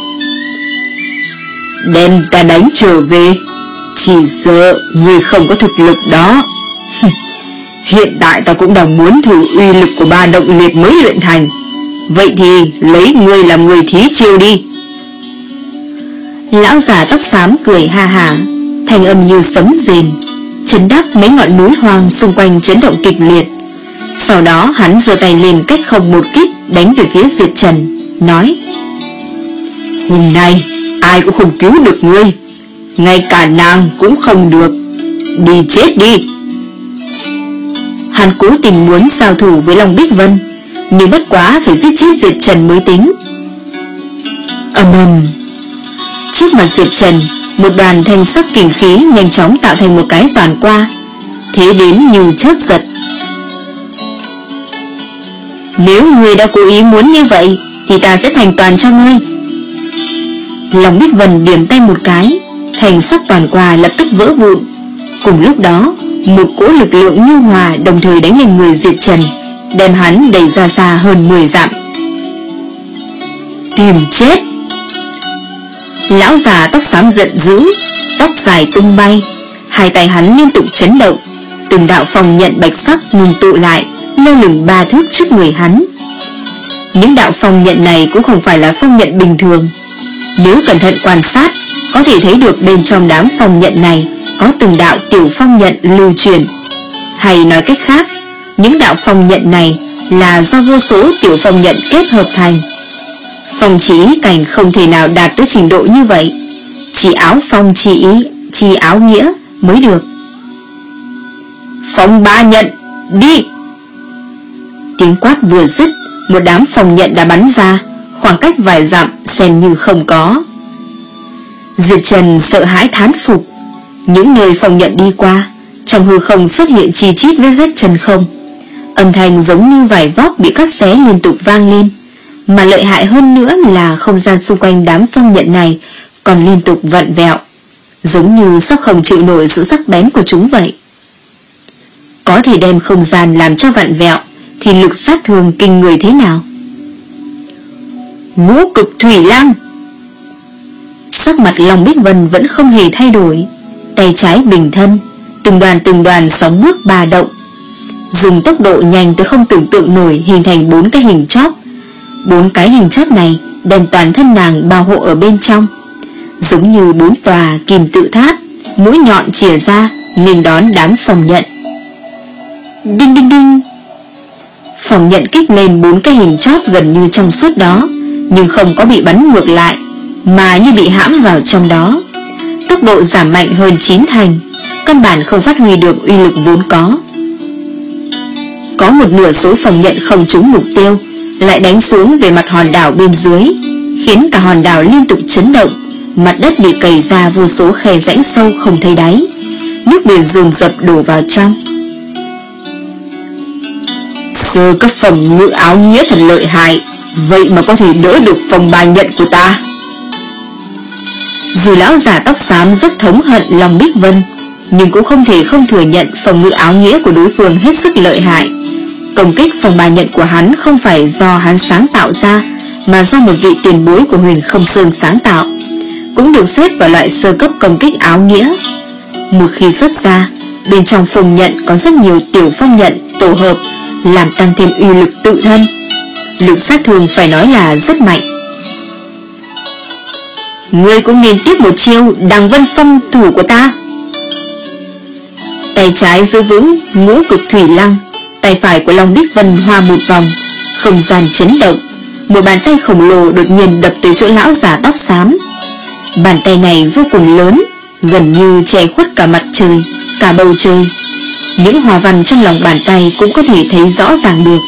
Đem ta đánh trở về, chỉ sợ ngươi không có thực lực đó. Hiện tại ta cũng đang muốn thử uy lực của ba động liệt mới luyện thành. Vậy thì lấy ngươi làm người thí chiêu đi. Lão già tóc xám cười ha hả, thanh âm như sấm rền, chấn đắc mấy ngọn núi hoang xung quanh chấn động kịch liệt. Sau đó hắn giơ tay lên cách không một kích đánh về phía Diệp Trần, nói: Hôm nay ai cũng không cứu được ngươi, ngay cả nàng cũng không được. Đi chết đi. Hắn cố tình muốn giao thủ với Long Bích Vân, nhưng bất quá phải giết chết Diệp Trần mới tính. Ầm ầm. Trước mặt Diệp Trần, một đoàn thanh sắc kình khí nhanh chóng tạo thành một cái toàn qua, thế đến như chớp giật. Nếu ngươi đã cố ý muốn như vậy thì ta sẽ thành toàn cho ngươi. Long Bích Vân điểm tay một cái, thành sắc toàn qua lập tức vỡ vụn. Cùng lúc đó, một cỗ lực lượng nhu hòa đồng thời đánh lên người Diệp Trần, đem hắn đẩy ra xa hơn mười dặm. Tìm chết. Lão già tóc xám giận dữ, tóc dài tung bay, hai tay hắn liên tục chấn động, từng đạo phòng nhận bạch sắc ngừng tụ lại, lơ lửng ba thước trước người hắn. Những đạo phong nhận này cũng không phải là phong nhận bình thường. Nếu cẩn thận quan sát, có thể thấy được bên trong đám phong nhận này có từng đạo tiểu phong nhận lưu truyền. Hay nói cách khác, những đạo phong nhận này là do vô số tiểu phong nhận kết hợp thành. Phong chỉ ý cảnh không thể nào đạt tới trình độ như vậy, chỉ áo phong chỉ ý, chỉ áo nghĩa mới được. Phong ba nhận, đi. Tiếng quát vừa dứt, một đám phong nhận đã bắn ra, khoảng cách vài dặm xem như không có. Diệp Trần sợ hãi thán phục. Những nơi phong nhận đi qua, trong hư không xuất hiện chi chít vết rách chân không, âm thanh giống như vải vóc bị cắt xé liên tục vang lên. Mà lợi hại hơn nữa là không gian xung quanh đám phong nhận này còn liên tục vặn vẹo, giống như sắp không chịu nổi sự sắc bén của chúng vậy. Có thể đem không gian làm cho vặn vẹo thì lực sát thương kinh người thế nào? Ngũ cực thủy lang. Sắc mặt Long Bích Vân vẫn không hề thay đổi, tay trái bình thân, từng đoàn từng đoàn sóng nước ba động, dùng tốc độ nhanh tới không tưởng tượng nổi hình thành bốn cái hình chóp. Bốn cái hình chóp này đem toàn thân nàng bao hộ ở bên trong, giống như bốn tòa kim tự tháp, mũi nhọn chìa ra nghênh đón đám phòng nhận. Đinh đinh đinh. Phòng nhận kích lên bốn cái hình chóp gần như trong suốt đó, nhưng không có bị bắn ngược lại, mà như bị hãm vào trong đó. Tốc độ giảm mạnh hơn chín thành, căn bản không phát huy được uy lực vốn có. Có một nửa số phòng nhận không trúng mục tiêu, lại đánh xuống về mặt hòn đảo bên dưới, khiến cả hòn đảo liên tục chấn động, mặt đất bị cày ra vô số khe rãnh sâu không thấy đáy, nước biển dồn dập đổ vào trong. Sơ cấp phòng ngự áo nghĩa thật lợi hại, vậy mà có thể đỡ được phòng ba nhận của ta. Dù lão già tóc xám rất thống hận Long Bích Vân, nhưng cũng không thể không thừa nhận phòng ngự áo nghĩa của đối phương hết sức lợi hại. Công kích phòng ba nhận của hắn không phải do hắn sáng tạo ra, mà do một vị tiền bối của Huyền Không Sơn sáng tạo, cũng được xếp vào loại sơ cấp công kích áo nghĩa. Một khi xuất ra, bên trong phòng nhận có rất nhiều tiểu phong nhận tổ hợp, làm tăng thêm uy lực tự thân. Lực sát thương phải nói là rất mạnh. Ngươi cũng nên tiếp một chiêu Đằng Vân Phong thủ của ta. Tay trái giữ vững ngũ cực thủy lăng, tay phải của Long Bích Vân hòa một vòng, không gian chấn động. Một bàn tay khổng lồ đột nhiên đập tới chỗ lão già tóc xám. Bàn tay này vô cùng lớn, gần như che khuất cả mặt trời, cả bầu trời. Những hoa văn trong lòng bàn tay cũng có thể thấy rõ ràng được.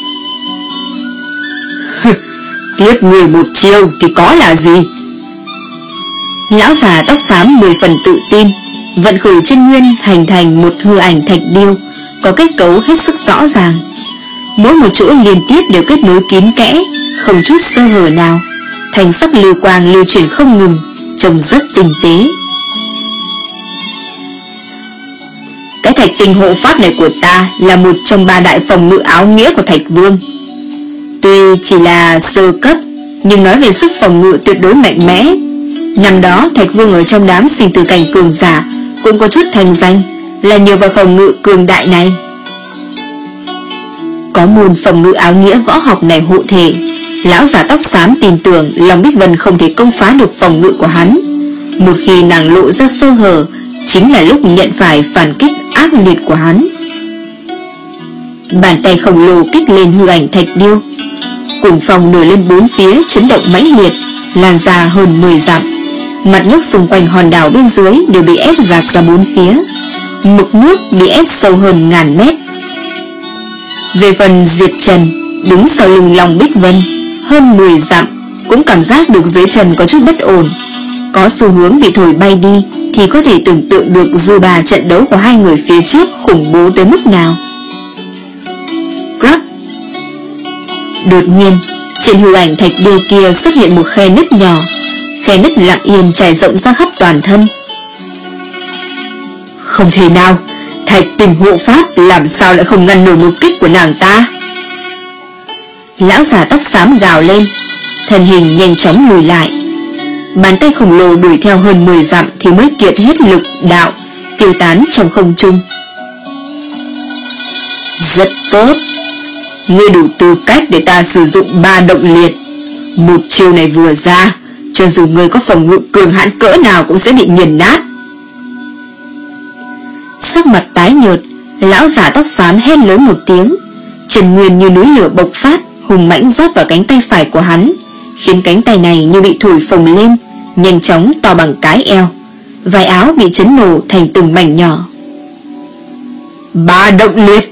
Tiếp người một chiêu thì có là gì? Lão già tóc xám mười phần tự tin, vận khởi chân nguyên hành thành một hư ảnh thạch điêu, có kết cấu hết sức rõ ràng. Mỗi một chỗ liên tiếp đều kết nối kín kẽ, không chút sơ hở nào. Thành sắc lưu quang lưu chuyển không ngừng, trông rất tinh tế. Cái thạch tinh hộ pháp này của ta là một trong ba đại phòng ngự áo nghĩa của Thạch Vương. Tuy chỉ là sơ cấp, nhưng nói về sức phòng ngự tuyệt đối mạnh mẽ. Năm đó Thạch Vương ở trong đám sinh tử cảnh cường giả cũng có chút thành danh, là nhờ vào phòng ngự cường đại này. Có môn phòng ngự áo nghĩa võ học này hộ thể, lão già tóc xám tin tưởng Long Bích Vân không thể công phá được phòng ngự của hắn. Một khi nàng lộ ra sơ hở, chính là lúc nhận phải phản kích ác liệt của hắn. Bàn tay khổng lồ kích lên hư ảnh thạch điêu, cuồng phong nổi lên bốn phía, chấn động mãnh liệt, lan ra hơn mười dặm. Mặt nước xung quanh hòn đảo bên dưới đều bị ép dạt ra bốn phía, mực nước bị ép sâu hơn ngàn mét. Về phần Diệp Trần đứng sau lưng Long Bích Vân hơn mười dặm, cũng cảm giác được dưới chân có chút bất ổn, có xu hướng bị thổi bay đi, thì có thể tưởng tượng được dư bà trận đấu của hai người phía trước khủng bố tới mức nào. Crack. Đột nhiên, trên hư ảnh thạch điêu kia xuất hiện một khe nứt nhỏ, khe nứt lặng yên trải rộng ra khắp toàn thân. Không thể nào, Thạch Tình hộ pháp làm sao lại không ngăn nổi một kích của nàng ta? Lão già tóc xám gào lên, thân hình nhanh chóng lùi lại. Bàn tay khổng lồ đuổi theo hơn mười dặm thì mới kiệt hết lực đạo, tiêu tán trong không trung. Rất tốt, ngươi đủ tư cách để ta sử dụng ba động liệt. Một chiêu này vừa ra, cho dù ngươi có phòng ngự cường hãn cỡ nào cũng sẽ bị nghiền nát. Sắc mặt tái nhợt, lão già tóc xám hét lớn một tiếng, chân nguyên như núi lửa bộc phát, hùng mãnh rót vào cánh tay phải của hắn, khiến cánh tay này như bị thổi phồng lên, nhanh chóng to bằng cái eo. Vải áo bị chấn nổ thành từng mảnh nhỏ. Ba động liệt.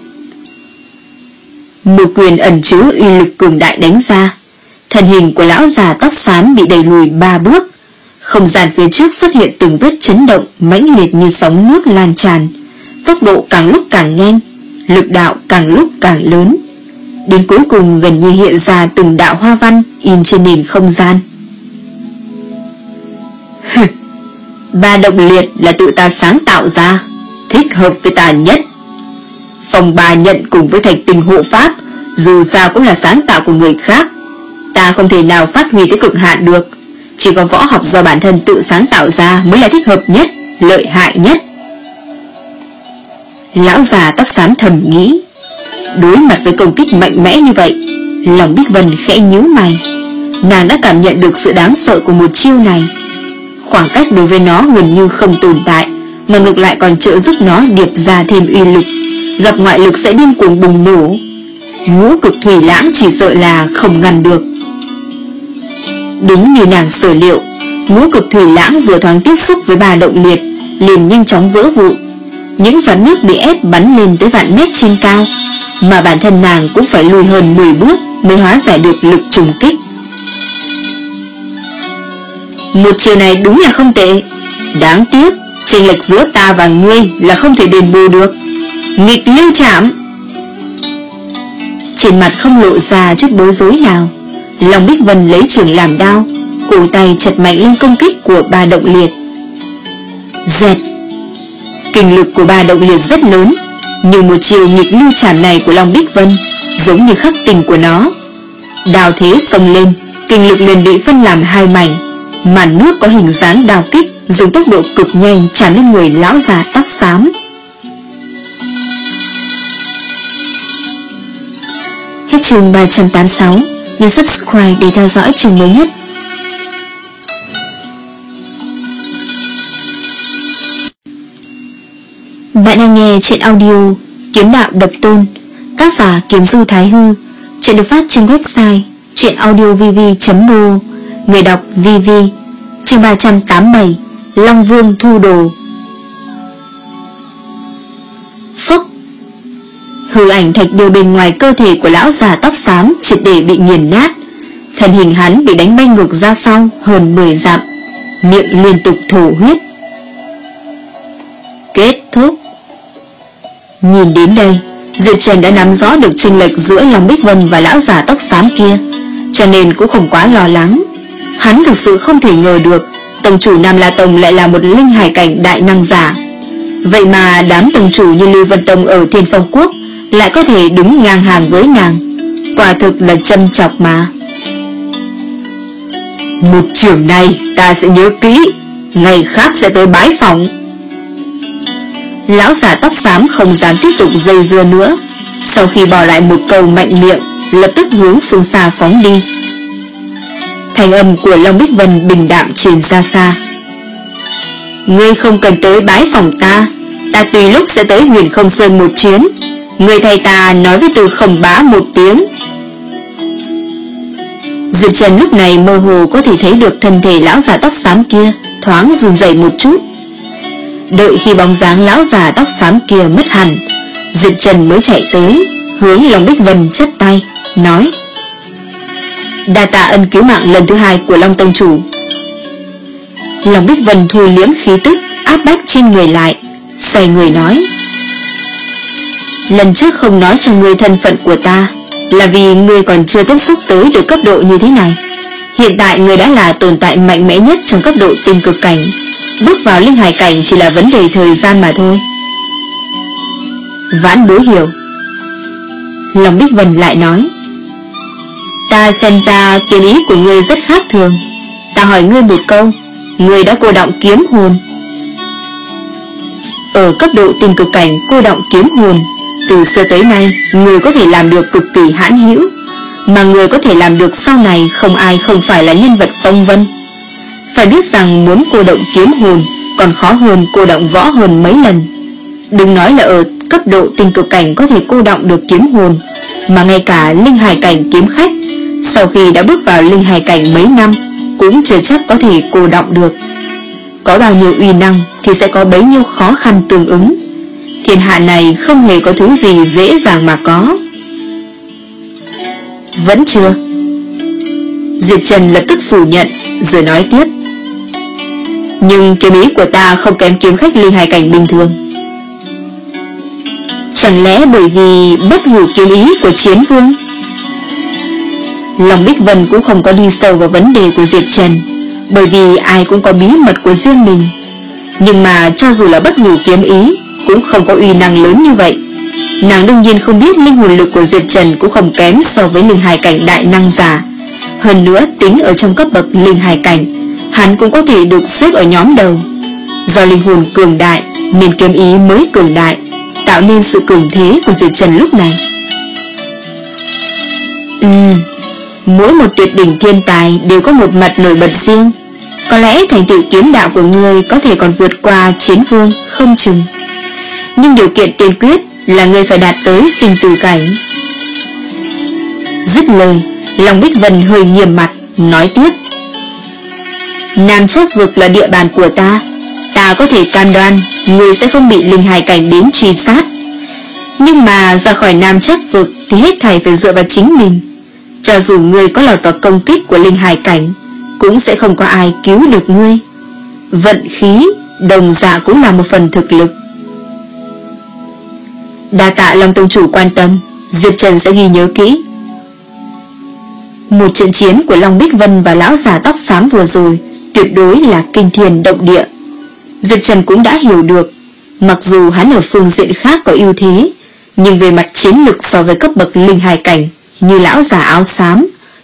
Một quyền ẩn chứa uy lực cường đại đánh ra, thân hình của lão già tóc xám bị đẩy lùi ba bước. Không gian phía trước xuất hiện từng vết chấn động mãnh liệt như sóng nước lan tràn, tốc độ càng lúc càng nhanh, lực đạo càng lúc càng lớn, đến cuối cùng gần như hiện ra từng đạo hoa văn in trên nền không gian. Ba động liệt là tự ta sáng tạo ra, thích hợp với ta nhất. Phòng bà nhận cùng với Thạch Tình hộ pháp dù sao cũng là sáng tạo của người khác, ta không thể nào phát huy tới cực hạn được. Chỉ có võ học do bản thân tự sáng tạo ra mới là thích hợp nhất, lợi hại nhất. Lão già tóc xám thầm nghĩ. Đối mặt với công kích mạnh mẽ như vậy, lòng Bích Vân khẽ nhíu mày. Nàng đã cảm nhận được sự đáng sợ của một chiêu này. Khoảng cách đối với nó gần như không tồn tại, mà ngược lại còn trợ giúp nó điệp ra thêm uy lực. Gặp ngoại lực sẽ điên cuồng bùng nổ. Ngũ cực thủy lãng chỉ sợ là không ngăn được. Đúng như nàng sở liệu, ngũ cực thủy lãng vừa thoáng tiếp xúc với ba động liệt liền nhanh chóng vỡ vụn. Những giọt nước bị ép bắn lên tới vạn mét trên cao, mà bản thân nàng cũng phải lùi hơn mười bước mới hóa giải được lực trùng kích. Một chiều này đúng là không tệ. Đáng tiếc chênh lệch giữa ta và ngươi là không thể đền bù được. Nghịch lưu chạm. Trên mặt không lộ ra chút bối rối nào, Long Bích Vân lấy trường làm đao, cổ tay chật mạnh lên công kích của ba động liệt. Dẹt. Kinh lực của ba động liệt rất lớn, nhưng một chiều nghịch lưu chạm này của Long Bích Vân giống như khắc tinh của nó. Đao thế xông lên, kinh lực liền bị phân làm hai mảnh. Màn nước có hình dáng đao kích dùng tốc độ cực nhanh tràn lên người lão già tóc xám. Hết chương ba trăm tám mươi sáu. Nhấn subscribe để theo dõi chương mới nhất. Bạn đang nghe chuyện audio Kiếm Đạo Độc Tôn, tác giả Kiếm Du Thái Hư. Chuyện được phát trên website truyện audio v v chấm r o. Người đọc vê vê. Chương ba trăm tám mươi bảy. Long Vương thu đồ. Phúc. Hư ảnh thạch điêu bên ngoài cơ thể của lão già tóc xám triệt để bị nghiền nát. Thân hình hắn bị đánh bay ngược ra sau hơn mười dặm, miệng liên tục thổ huyết. Kết thúc. Nhìn đến đây, Diệp Trần đã nắm rõ được chênh lệch giữa Long Bích Vân và lão già tóc xám kia, cho nên cũng không quá lo lắng. Hắn thực sự không thể ngờ được tông chủ Nam La Tông lại là một linh hải cảnh đại năng giả. Vậy mà đám tông chủ như Lưu Vân Tông ở Thiên Phong Quốc lại có thể đứng ngang hàng với nàng, quả thực là châm chọc mà. Một trường này ta sẽ nhớ kỹ, ngày khác sẽ tới bái phỏng. Lão già tóc xám không dám tiếp tục dây dưa nữa. Sau khi bỏ lại một câu mạnh miệng, lập tức hướng phương xa phóng đi. Thanh âm của Long Bích Vân bình đạm truyền ra xa. Ngươi không cần tới bái phỏng ta, ta tùy lúc sẽ tới Huyền Không Sơn một chuyến. Ngươi thay ta nói với Từ Không Bá một tiếng. Diệp Trần lúc này mơ hồ có thể thấy được thân thể lão già tóc xám kia thoáng run rẩy một chút. Đợi khi bóng dáng lão già tóc xám kia mất hẳn, Diệp Trần mới chạy tới, hướng Long Bích Vân chắp tay, nói: đa tạ ân cứu mạng lần thứ hai của Long Tông chủ. Long Bích Vân thu liếm khí tức áp bách trên người lại, xoay người nói: lần trước không nói cho ngươi thân phận của ta là vì ngươi còn chưa tiếp xúc tới được cấp độ như thế này. Hiện tại ngươi đã là tồn tại mạnh mẽ nhất trong cấp độ tinh cực cảnh, bước vào linh hải cảnh chỉ là vấn đề thời gian mà thôi. Vãn bối hiểu. Long Bích Vân lại nói: ta xem ra kiếm ý của ngươi rất khác thường. Ta hỏi ngươi một câu, ngươi đã cô động kiếm hồn. Ở cấp độ tinh cực cảnh cô động kiếm hồn, từ xưa tới nay ngươi có thể làm được cực kỳ hãn hữu, mà ngươi có thể làm được sau này không ai không phải là nhân vật phong vân. Phải biết rằng muốn cô động kiếm hồn còn khó hơn cô động võ hồn mấy lần. Đừng nói là ở cấp độ tinh cực cảnh có thể cô động được kiếm hồn, mà ngay cả linh hải cảnh kiếm khách sau khi đã bước vào linh hải cảnh mấy năm cũng chưa chắc có thể cô động được. Có bao nhiêu uy năng thì sẽ có bấy nhiêu khó khăn tương ứng. Thiên hạ này không hề có thứ gì dễ dàng mà có. Vẫn chưa. Diệp Trần lập tức phủ nhận, rồi nói tiếp: nhưng kiếm ý của ta không kém kiếm khách linh hải cảnh bình thường. Chẳng lẽ bởi vì bất hủ kiếm ý của Chiến Vương? Long Bích Vân cũng không có đi sâu vào vấn đề của Diệp Trần, bởi vì ai cũng có bí mật của riêng mình. Nhưng mà cho dù là bất hủ kiếm ý cũng không có uy năng lớn như vậy. Nàng đương nhiên không biết linh hồn lực của Diệp Trần cũng không kém so với linh hải cảnh đại năng giả. Hơn nữa tính ở trong cấp bậc linh hải cảnh, hắn cũng có thể được xếp ở nhóm đầu. Do linh hồn cường đại nên kiếm ý mới cường đại, tạo nên sự cường thế của Diệp Trần lúc này. Ừm, mỗi một tuyệt đỉnh thiên tài đều có một mặt nổi bật riêng. Có lẽ thành tựu kiếm đạo của ngươi có thể còn vượt qua Chiến Vương không chừng. Nhưng điều kiện tiên quyết là ngươi phải đạt tới sinh tử cảnh. Dứt lời, Long Bích Vân hơi nghiêm mặt, nói tiếp: Nam Chắc Vực là địa bàn của ta, ta có thể cam đoan ngươi sẽ không bị linh hải cảnh đến truy sát. Nhưng mà ra khỏi Nam Chắc Vực thì hết thảy phải dựa vào chính mình. Cho dù ngươi có lọt vào công kích của linh hải cảnh, cũng sẽ không có ai cứu được ngươi. Vận khí đồng dạ cũng là một phần thực lực. Đa tạ Long Tông chủ quan tâm, Diệp Trần sẽ ghi nhớ kỹ. Một trận chiến của Long Bích Vân và lão già tóc xám vừa rồi tuyệt đối là kinh thiên động địa. Diệp Trần cũng đã hiểu được, mặc dù hắn ở phương diện khác có ưu thế, nhưng về mặt chiến lực so với cấp bậc linh hải cảnh như lão già áo xám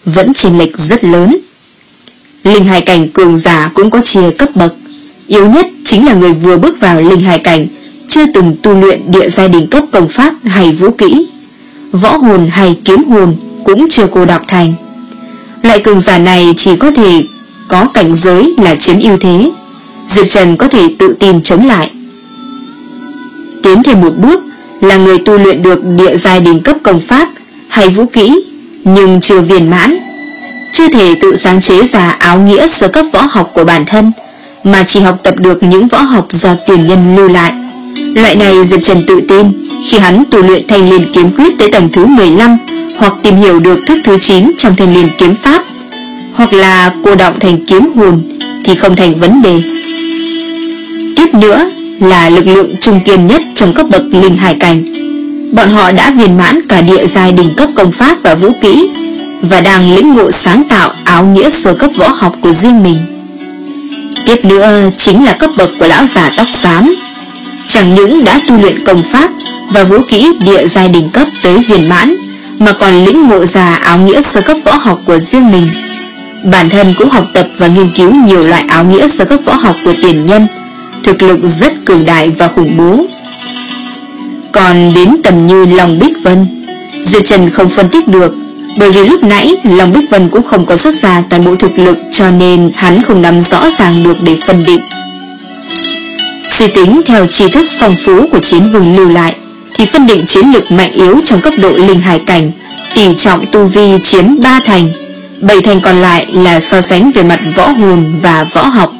vẫn chênh lệch rất lớn. Linh hải cảnh cường giả cũng có chia cấp bậc. Yếu nhất chính là người vừa bước vào linh hải cảnh, chưa từng tu luyện địa giai đỉnh cấp công pháp hay vũ kỹ, võ hồn hay kiếm hồn cũng chưa cô đọc thành. Loại cường giả này chỉ có thể có cảnh giới là chiếm ưu thế. Diệp Trần có thể tự tin chống lại. Tiến thêm một bước là người tu luyện được địa giai đỉnh cấp công pháp hay vũ kỹ nhưng chưa viên mãn, chưa thể tự sáng chế ra áo nghĩa sơ cấp võ học của bản thân, mà chỉ học tập được những võ học do tiền nhân lưu lại. Loại này Diệp Trần tự tin khi hắn tu luyện Thanh Liên kiếm quyết tới tầng thứ mười lăm, hoặc tìm hiểu được thức thứ chín trong Thanh Liên kiếm pháp, hoặc là cô động thành kiếm hồn thì không thành vấn đề. Tiếp nữa là lực lượng trung kiên nhất trong cấp bậc linh hải cảnh. Bọn họ đã viên mãn cả địa giai đỉnh cấp công pháp và vũ kỹ, và đang lĩnh ngộ sáng tạo áo nghĩa sơ cấp võ học của riêng mình. Tiếp nữa chính là cấp bậc của lão già tóc xám, chẳng những đã tu luyện công pháp và vũ kỹ địa giai đỉnh cấp tới viên mãn, mà còn lĩnh ngộ ra áo nghĩa sơ cấp võ học của riêng mình. Bản thân cũng học tập và nghiên cứu nhiều loại áo nghĩa sơ cấp võ học của tiền nhân, thực lực rất cường đại và khủng bố. Còn đến tầm như Long Bích Vân, Diệp Trần không phân tích được, bởi vì lúc nãy Long Bích Vân cũng không có xuất ra toàn bộ thực lực, cho nên hắn không nắm rõ ràng được để phân định. Suy tính theo tri thức phong phú của chiến vương lưu lại, thì phân định chiến lực mạnh yếu trong cấp độ linh hải cảnh, tỷ trọng tu vi chiếm ba thành, bảy thành còn lại là so sánh về mặt võ hồn và võ học.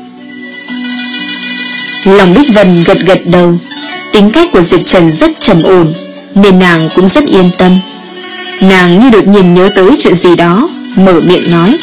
Long Bích Vân gật gật đầu. Tính cách của Diệp Trần rất trầm ổn, nên nàng cũng rất yên tâm. Nàng như đột nhiên nhớ tới chuyện gì đó, mở miệng nói: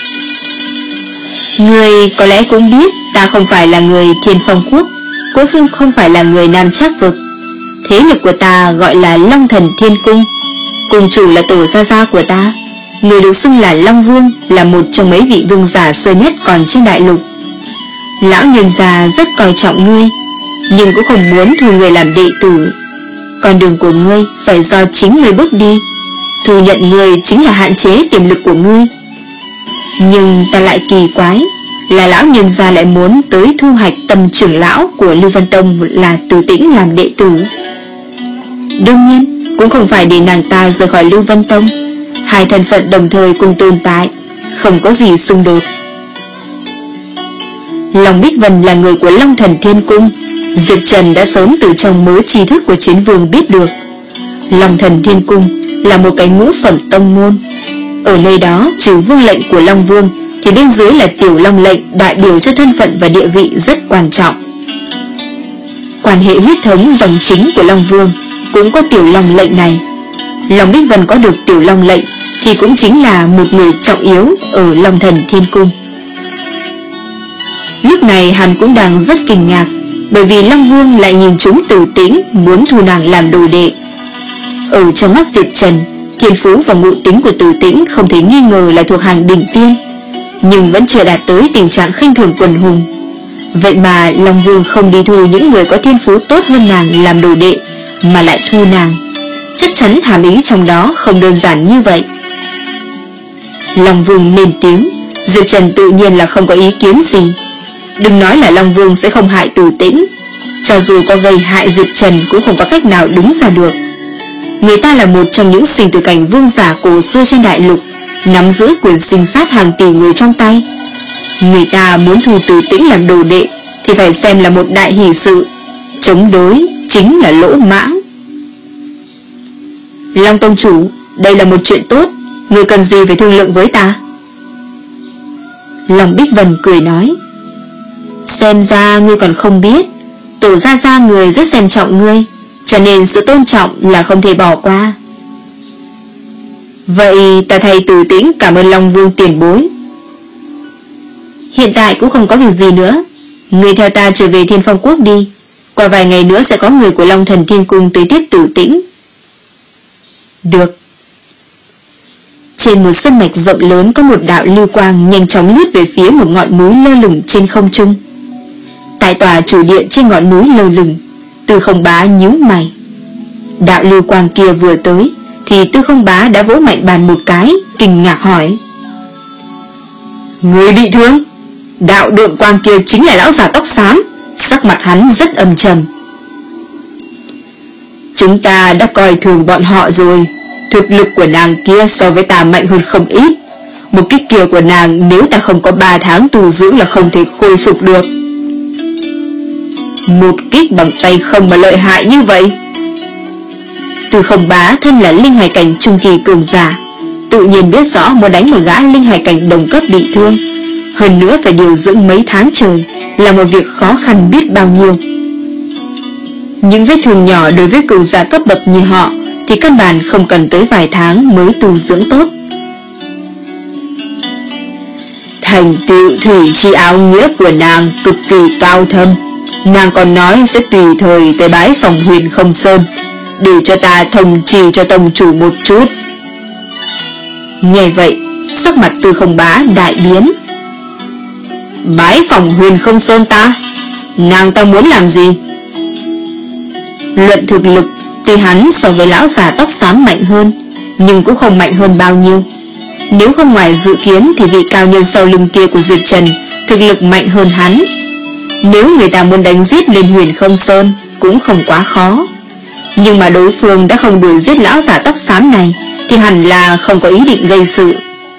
"Ngươi có lẽ cũng biết ta không phải là người Thiên Phong Quốc, cũng không phải là người Nam Trác Vực. Thế lực của ta gọi là Long Thần Thiên Cung, cung chủ là tổ gia gia của ta. Người được xưng là Long Vương, là một trong mấy vị vương giả xưa nhất còn trên đại lục. Lão nhân già rất coi trọng ngươi, nhưng cũng không muốn thu người làm đệ tử. Con đường của ngươi phải do chính ngươi bước đi. Thu nhận ngươi chính là hạn chế tiềm lực của ngươi. Nhưng ta lại kỳ quái là lão nhân gia lại muốn tới thu hoạch tầm trưởng lão của Lưu Vân Tông là Từ Tĩnh làm đệ tử. Đương nhiên cũng không phải để nàng ta rời khỏi Lưu Vân Tông, hai thân phận đồng thời cùng tồn tại, không có gì xung đột." Long Bích Vân là người của Long Thần Thiên Cung, Diệp Trần đã sớm từ trong mớ tri thức của chiến vương biết được. Long Thần Thiên Cung là một cái ngũ phẩm tông môn. Ở nơi đó trừ vương lệnh của Long Vương thì bên dưới là tiểu long lệnh, đại biểu cho thân phận và địa vị rất quan trọng. Quan hệ huyết thống dòng chính của Long Vương cũng có tiểu long lệnh này. Long Bích Vân có được tiểu long lệnh thì cũng chính là một người trọng yếu ở Long Thần Thiên Cung. Lúc này hắn cũng đang rất kinh ngạc, bởi vì Long Vương lại nhìn trúng Từ Tĩnh, muốn thu nàng làm đồ đệ. Ở trong mắt Diệp Trần, thiên phú và ngộ tính của Từ Tĩnh không thể nghi ngờ là thuộc hàng đỉnh tiên, nhưng vẫn chưa đạt tới tình trạng khinh thường quần hùng. Vậy mà Long Vương không đi thu những người có thiên phú tốt hơn nàng làm đồ đệ, mà lại thu nàng. Chắc chắn hàm ý trong đó không đơn giản như vậy. Long Vương lên tiếng, Diệp Trần tự nhiên là không có ý kiến gì. Đừng nói là Long Vương sẽ không hại Từ Tĩnh, cho dù có gây hại Diệp Trần cũng không có cách nào đứng ra được. Người ta là một trong những sinh tử cảnh vương giả cổ xưa trên đại lục, nắm giữ quyền sinh sát hàng tỷ người trong tay. Người ta muốn thu Từ Tĩnh làm đồ đệ thì phải xem là một đại hỷ sự, chống đối chính là lỗ mãng. Long Tông Chủ, đây là một chuyện tốt, người cần gì phải thương lượng với ta? Long Bích Vân cười nói: "Xem ra ngươi còn không biết, tổ gia gia người rất xem trọng ngươi, cho nên sự tôn trọng là không thể bỏ qua." "Vậy ta thay Từ Tĩnh cảm ơn Long Vương tiền bối." "Hiện tại cũng không có việc gì nữa, ngươi theo ta trở về Thiên Phong Quốc đi, qua vài ngày nữa sẽ có người của Long Thần Thiên Cung tới tiếp Từ Tĩnh." "Được." Trên một sân mạch rộng lớn có một đạo lưu quang nhanh chóng lướt về phía một ngọn núi lơ lửng trên không trung. Tại tòa chủ điện trên ngọn núi lơ lửng, Tư Không Bá nhíu mày. Đạo lưu quang kia vừa tới thì Tư Không Bá đã vỗ mạnh bàn một cái, kinh ngạc hỏi: Người bị thương? Đạo độn quang kia chính là lão già tóc xám. Sắc mặt hắn rất âm trầm. Chúng ta đã coi thường bọn họ rồi. Thực lực của nàng kia so với ta mạnh hơn không ít. Một kích kia của nàng nếu ta không có ba tháng tu dưỡng là không thể khôi phục được. Một kích bằng tay không mà lợi hại như vậy? Từ Không Bá thân là linh hải cảnh trung kỳ cường giả, tự nhiên biết rõ muốn đánh một gã linh hải cảnh đồng cấp bị thương, hơn nữa phải điều dưỡng mấy tháng trời, là một việc khó khăn biết bao nhiêu. Những vết thương nhỏ đối với cường giả cấp bậc như họ thì căn bản không cần tới vài tháng mới tu dưỡng tốt. Thành tựu thủy chi áo nghĩa của nàng cực kỳ cao thâm. Nàng còn nói sẽ tùy thời tới bái phòng Huyền Không Sơn, để cho ta thông trì cho tông chủ một chút. Nghe vậy, sắc mặt Từ Không Bá đại biến. Bái phòng Huyền Không Sơn ta? Nàng ta muốn làm gì? Luận thực lực, tuy hắn so với lão già tóc xám mạnh hơn, nhưng cũng không mạnh hơn bao nhiêu. Nếu không ngoài dự kiến thì vị cao nhân sau lưng kia của Diệp Trần thực lực mạnh hơn hắn. Nếu người ta muốn đánh giết lên Huyền Không Sơn cũng không quá khó. Nhưng mà đối phương đã không đuổi giết lão già tóc xám này thì hẳn là không có ý định gây sự.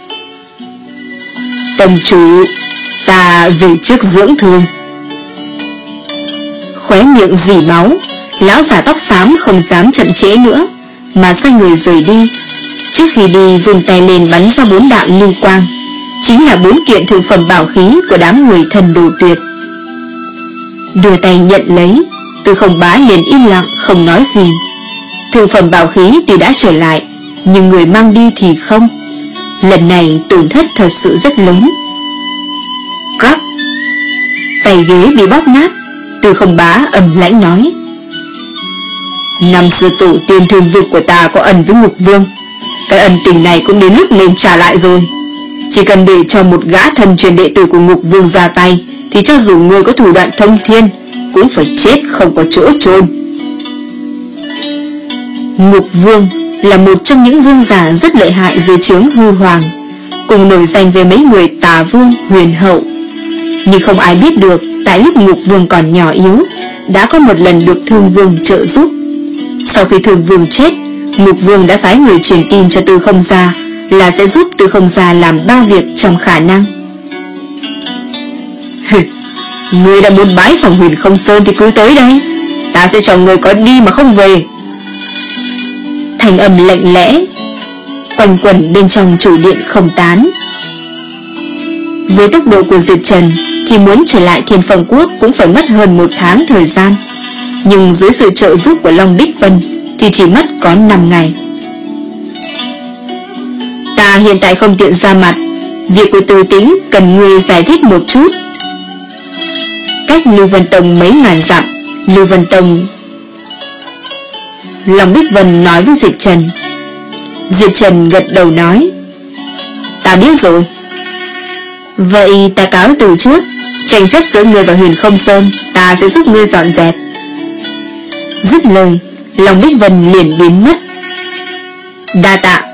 Tông chủ, ta về trước dưỡng thương. Khóe miệng rỉ máu, lão già tóc xám không dám chậm trễ nữa, mà xoay người rời đi. Trước khi đi vùng tay lên bắn ra bốn đạo lưu quang, chính là bốn kiện thượng phẩm bảo khí của đám người Thần Đồ Tuyệt. Đưa tay nhận lấy, Từ Không Bá liền im lặng không nói gì. Thượng phẩm bảo khí tuy đã trở lại, nhưng người mang đi thì không. Lần này tổn thất thật sự rất lớn. Crap! Tay ghế bị bóp nát. Từ Không Bá ầm lãnh nói: năm xưa tổ tiên thương vực của ta có ân với Ngục Vương, cái ân tình này cũng đến lúc nên trả lại rồi. Chỉ cần để cho một gã thần truyền đệ tử của Ngục Vương ra tay, thì cho dù ngươi có thủ đoạn thông thiên cũng phải chết không có chỗ chôn. Ngục Vương là một trong những vương giả rất lợi hại dưới trướng Hư Hoàng, cùng nổi danh với mấy người Tà Vương, Huyền Hậu. Nhưng không ai biết được tại lúc Ngục Vương còn nhỏ yếu đã có một lần được Thương Vương trợ giúp. Sau khi Thương Vương chết, Ngục Vương đã phái người truyền tin cho Tư Không Gia là sẽ giúp Tư Không Gia làm ba việc trong khả năng. Ngươi đã muốn bái phòng Huyền Không Sơn thì cứ tới đây, ta sẽ cho ngươi có đi mà không về. Thành âm lạnh lẽ quanh quẩn bên trong chủ điện không tán. Với tốc độ của Diệp Trần thì muốn trở lại Thiên Phong Quốc cũng phải mất hơn một tháng thời gian, nhưng dưới sự trợ giúp của Long Bích Vân thì chỉ mất có năm ngày. Ta hiện tại không tiện ra mặt, việc của Từ Tĩnh cần ngươi giải thích một chút. Cách Lưu Vân Tông mấy ngàn dặm, Lưu Vân Tông. Long Bích Vân nói với Diệp Trần. Diệp Trần gật đầu nói: ta biết rồi. Vậy ta cáo từ trước, tranh chấp giữa ngươi và Huyền Không Sơn ta sẽ giúp ngươi dọn dẹp. Dứt lời, Long Bích Vân liền biến mất. Đa tạ.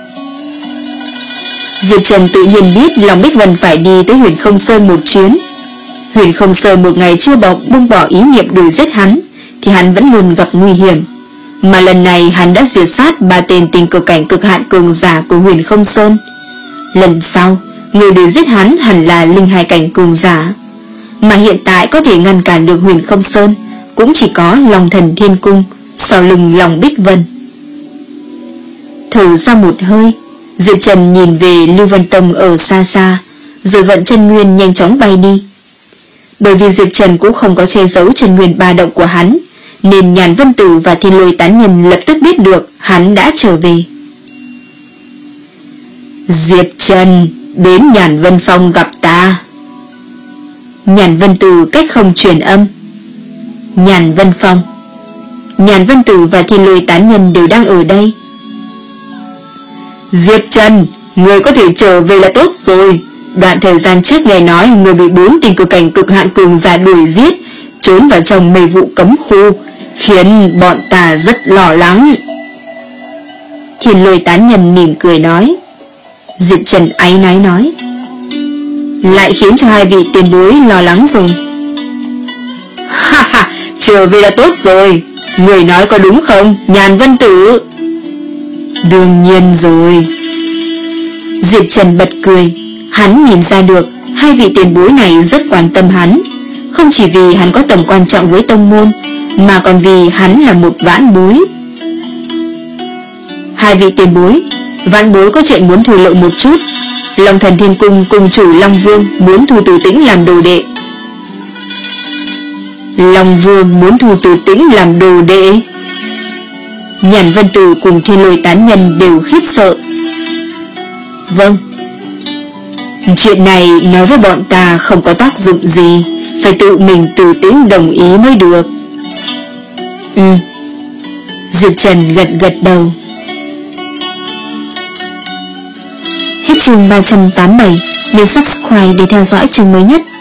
Diệp Trần tự nhiên biết Long Bích Vân phải đi tới Huyền Không Sơn một chuyến. Huyền Không Sơn một ngày chưa bỏ buông bỏ ý niệm đuổi giết hắn thì hắn vẫn luôn gặp nguy hiểm, mà lần này hắn đã diệt sát ba tên tình cực cảnh cực hạn cường giả của Huyền Không Sơn. Lần sau người đuổi giết hắn hẳn là linh hải cảnh cường giả, mà hiện tại có thể ngăn cản được Huyền Không Sơn cũng chỉ có Long Thần Thiên Cung sau lưng Long Bích Vân. Thở ra một hơi, Diệp Trần nhìn về Lưu Vân Tông ở xa xa, rồi vận chân nguyên nhanh chóng bay đi. Bởi vì Diệp Trần cũng không có che giấu chân nguyên ba động của hắn, nên Nhàn Vân Tử và Thiên Lôi Tán Nhân lập tức biết được hắn đã trở về. Diệp Trần, đến Nhàn Vân Phong gặp ta. Nhàn Vân Tử cách không truyền âm. Nhàn Vân Phong. Nhàn Vân Tử và Thiên Lôi Tán Nhân đều đang ở đây. Diệp Trần, người có thể trở về là tốt rồi. Đoạn thời gian trước nghe nói người bị bốn tình cực cảnh cực hạn cường giả đuổi giết, trốn vào trong mê vụ cấm khu, khiến bọn ta rất lo lắng. Thiên Lôi Tán Nhân mỉm cười nói. Diệp Trần áy náy nói: lại khiến cho hai vị tiền bối lo lắng rồi. Ha ha, trở về là tốt rồi. Người nói có đúng không, Nhàn Vân Tử? Đương nhiên rồi. Diệp Trần bật cười. Hắn nhìn ra được hai vị tiền bối này rất quan tâm hắn, không chỉ vì hắn có tầm quan trọng với tông môn, mà còn vì hắn là một vãn bối. Hai vị tiền bối, vãn bối có chuyện muốn thổ lộ một chút. Long Thần Thiên Cung cùng chủ Long Vương muốn thu Từ Tĩnh làm đồ đệ. Long Vương muốn thu Từ Tĩnh làm đồ đệ? Nhàn Vân Tử cùng Thiên Lôi tán nhân đều khiếp sợ. Vâng. Chuyện này nói với bọn ta không có tác dụng gì, phải tự mình Từ Tĩnh đồng ý mới được. Ừ. Diệp Trần gật gật đầu. Hết chương ba trăm tám mươi bảy. Nhấn subscribe để theo dõi chương mới nhất.